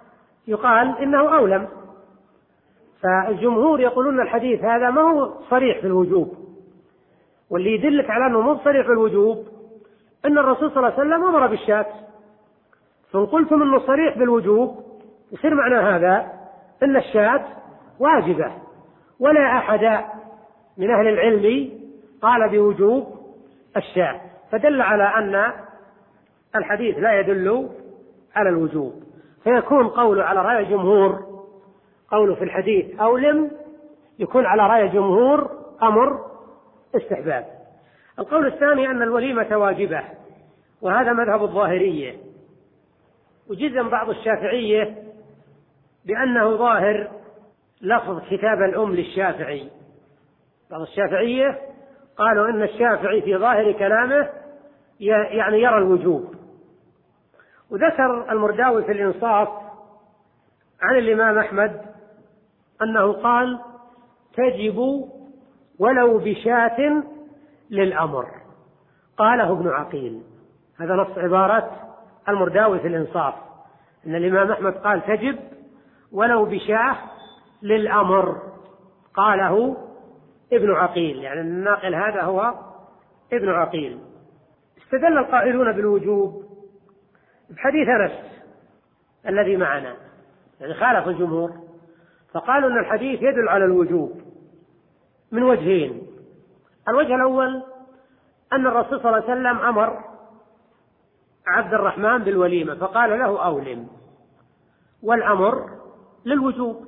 يقال إنه أولم. فالجمهور يقولون الحديث هذا ما هو صريح في الوجوب، واللي يدلك على أنه مو صريح في الوجوب أن الرسول صلى الله عليه وسلم أمر بالشاة. فإن قلتم أنه صريح بالوجوب يصير معنى هذا أن الشاة واجبة، ولا أحد من أهل العلم قال بوجوب الشاة، فدل على أن الحديث لا يدل على الوجوب، فيكون قوله على رأي الجمهور، قوله في الحديث أولم، يكون على رأي الجمهور أمر استحباب. القول الثاني أن الوليمة واجبة، وهذا مذهب الظاهرية، وجزم بعض الشافعية بأنه ظاهر لفظ كتاب الأم للشافعي. بعض الشافعية قالوا إن الشافعي في ظاهر كلامه يعني يرى الوجوب. وذكر المرداوي في الإنصاف عن الإمام أحمد أنه قال تجب ولو بشاة للأمر، قاله ابن عقيل. هذا نص عبارة المرداوي في الإنصاف، أن الإمام أحمد قال تجب ولو بشاة للأمر، قاله ابن عقيل، يعني الناقل هذا هو ابن عقيل. استدل القائلون بالوجوب بحديث أنس الذي معنا، يعني خالف الجمهور، فقالوا أن الحديث يدل على الوجوب من وجهين. الوجه الأول أن الرسول صلى الله عليه وسلم أمر عبد الرحمن بالوليمة فقال له أولم، والأمر للوجوب،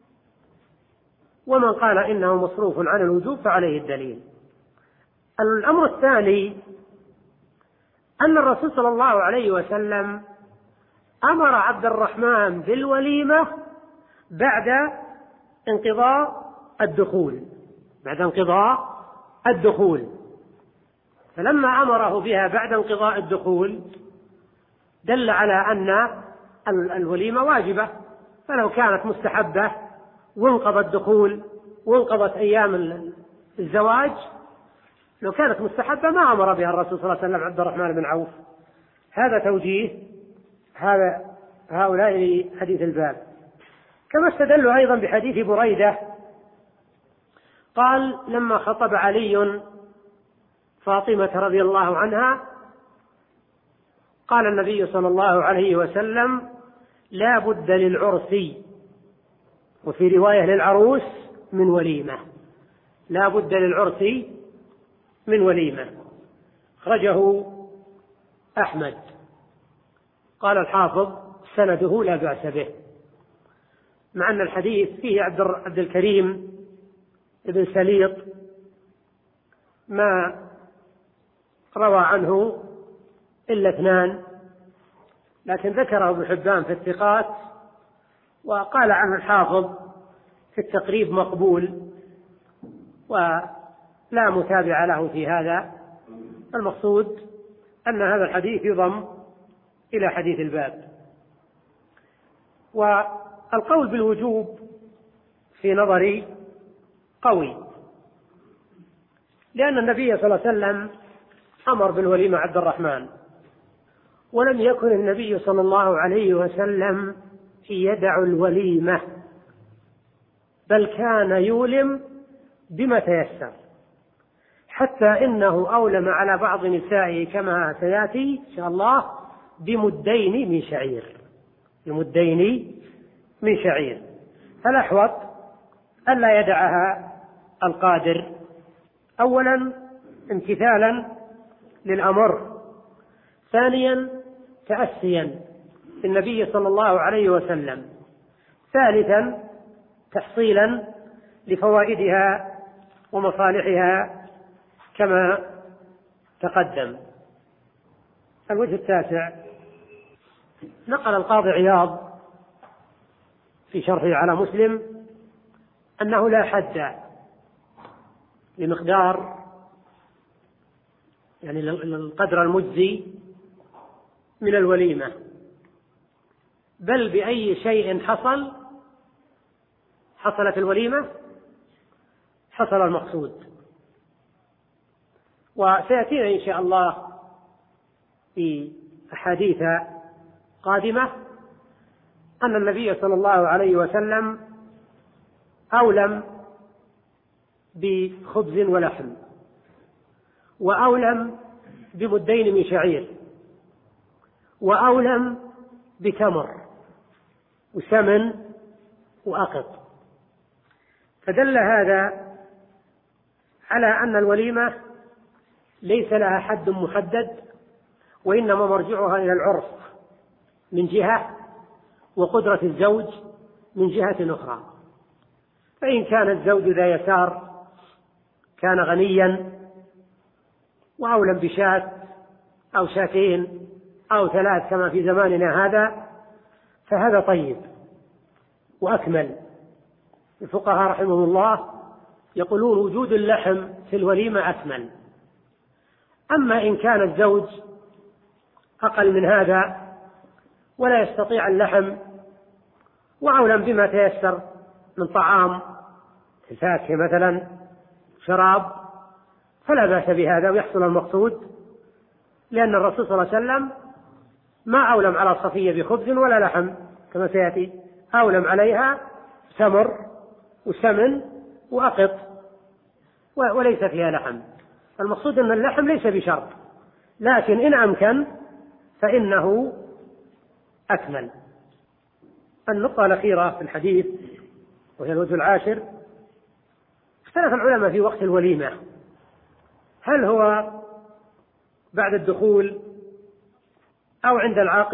ومن قال إنه مصروف عن الوجوب فعليه الدليل. الأمر الثاني أن الرسول صلى الله عليه وسلم أمر عبد الرحمن بالوليمة بعد انقضاء الدخول بعد انقضاء الدخول فلما أمره بها بعد انقضاء الدخول دل على أن الوليمة واجبة، فلو كانت مستحبة وانقضى الدخول وانقضت أيام الزواج، لو كانت مستحبة ما أمر بها الرسول صلى الله عليه وسلم عبد الرحمن بن عوف. هذا توجيه هذا هؤلاء لحديث الباب. كما استدلوا أيضا بحديث بريدة قال لما خطب علي فاطمة رضي الله عنها قال النبي صلى الله عليه وسلم لا بد للعرس، وفي رواية للعروس، من وليمة. لا بد للعرس من وليمة، أخرجه أحمد. قال الحافظ سنده لا بأس به، مع أن الحديث فيه عبد الكريم ابن سليط ما روى عنه إلا اثنان، لكن ذكره ابن حبان في الثقات، وقال عنه الحافظ في التقريب مقبول ولا متابع له في هذا. المقصود أن هذا الحديث يضم إلى حديث الباب. والقول بالوجوب في نظري قوي، لأن النبي صلى الله عليه وسلم أمر بالوليمة عبد الرحمن، ولم يكن النبي صلى الله عليه وسلم يدع الوليمة، بل كان يولم بما تيسر، حتى إنه أولم على بعض نسائه كما سيأتي إن شاء الله بمدين من شعير بمدين من شعير فالأحوط ألا يدعها القادر، أولا امتثالا للأمر، ثانيا تأسيا بالنبي صلى الله عليه وسلم، ثالثا تحصيلا لفوائدها ومصالحها كما تقدم. الوجه التاسع نقل القاضي عياض في شرحه على مسلم أنه لا حد لمقدار يعني القدر المجزي من الوليمة، بل بأي شيء حصل حصلت الوليمة حصل المقصود. وسيأتينا إن شاء الله في أحاديث قادمة أن النبي صلى الله عليه وسلم أولم بخبز ولحم، وأولم بمدين من شعير، وأولم بتمر وسمن وأقط. فدل هذا على أن الوليمة ليس لها حد محدد، وإنما مرجعها إلى العرف من جهة، وقدرة الزوج من جهة أخرى. فإن كان الزوج ذا يسار كان غنيا وأولم بشاة أو شاتين أو ثلاث كما في زماننا هذا، فهذا طيب وأكمل. الفقهاء رحمهم الله يقولون وجود اللحم في الوليمة أكمل. أما إن كان الزوج أقل من هذا ولا يستطيع اللحم، وأولم بما تيسر من طعام الفاكهة مثلا شراب، فلا بأس بهذا ويحصل المقصود، لأن الرسول صلى الله عليه وسلم ما أولم على صفية بخبز ولا لحم كما سيأتي، أولم عليها تمر وسمن وأقط وليس فيها لحم. المقصود أن اللحم ليس بشرط، لكن إن أمكن فإنه أكمل. النقطة الأخيرة في الحديث وهي الوجه العاشر، اختلف العلماء في وقت الوليمة، هل هو بعد الدخول أو عند العقد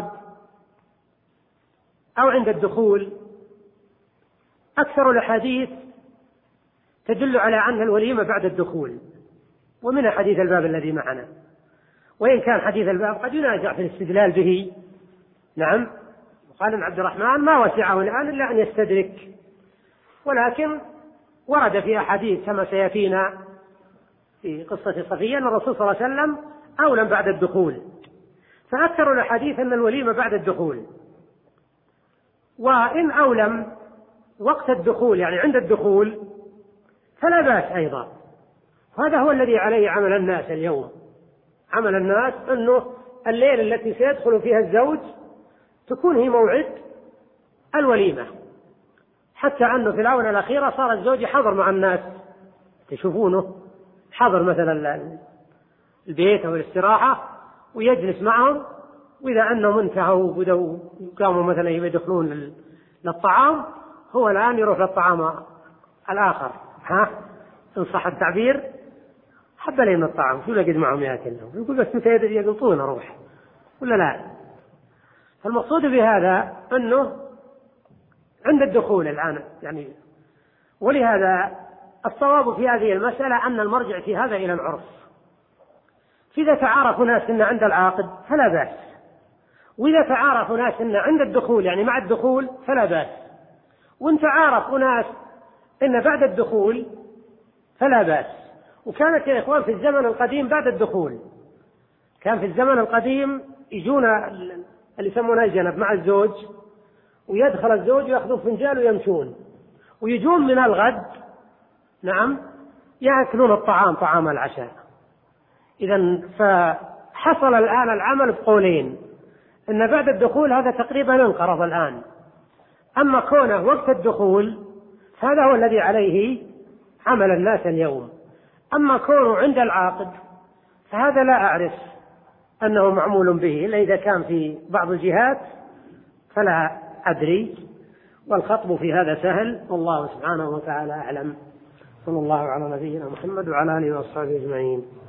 أو عند الدخول. أكثر الأحاديث تدل على أن الوليمة بعد الدخول، ومن حديث الباب الذي معنا، وإن كان حديث الباب قد ينازع في الاستدلال به. نعم، وقال ابن عبد الرحمن ما وسعه الآن إلا أن يستدرك، ولكن ورد في أحاديث كما سيأتينا في قصة صفية أن الرسول صلى الله عليه وسلم أولم بعد الدخول، فأكثر الأحاديث أن الوليمة بعد الدخول. وإن أولم وقت الدخول يعني عند الدخول فلا بأس أيضا. هذا هو الذي عليه عمل الناس اليوم. عمل الناس أنه الليلة التي سيدخل فيها الزوج تكون هي موعد الوليمة، حتى أنه في الآونة الأخيرة صار الزوج يحضر مع الناس، تشوفونه حضر مثلا البيت أو الاستراحة ويجلس معهم، وإذا أنهم انتهوا وبدأوا قاموا مثلا يدخلون للطعام هو الآن يروح للطعام الآخر، ها إن صح التعبير، حب لي من الطعام شو لقد معهم يأكلهم، يقول بس متى يقلطون أروح ولا لا. فالمقصود بهذا أنه عند الدخول الآن يعني. ولهذا الصواب في هذه المسألة أن المرجع في هذا إلى العرف. إذا تعارف ناس إن عند العاقد فلا بأس، وإذا تعارف ناس إن عند الدخول يعني مع الدخول فلا بأس، وإن تعارف ناس إن بعد الدخول فلا بأس. وكانت يا إخوان في الزمن القديم بعد الدخول، كان في الزمن القديم يجون اللي يسمونه الجنب مع الزوج، ويدخل الزوج ويأخذوا فنجال ويمشون، ويجون من الغد نعم يأكلون الطعام طعام العشاء. إذن فحصل الآن العمل بقولين، إن بعد الدخول هذا تقريبا انقرض الآن، أما كونه وقت الدخول هذا هو الذي عليه عمل الناس اليوم. أما كونه عند العاقد فهذا لا أعرف أنه معمول به، إلا إذا كان في بعض الجهات فلا أدري، والخطب في هذا سهل، والله سبحانه وتعالى أعلم. صلى الله على نبينا محمد وعلى آله وصحبه أجمعين.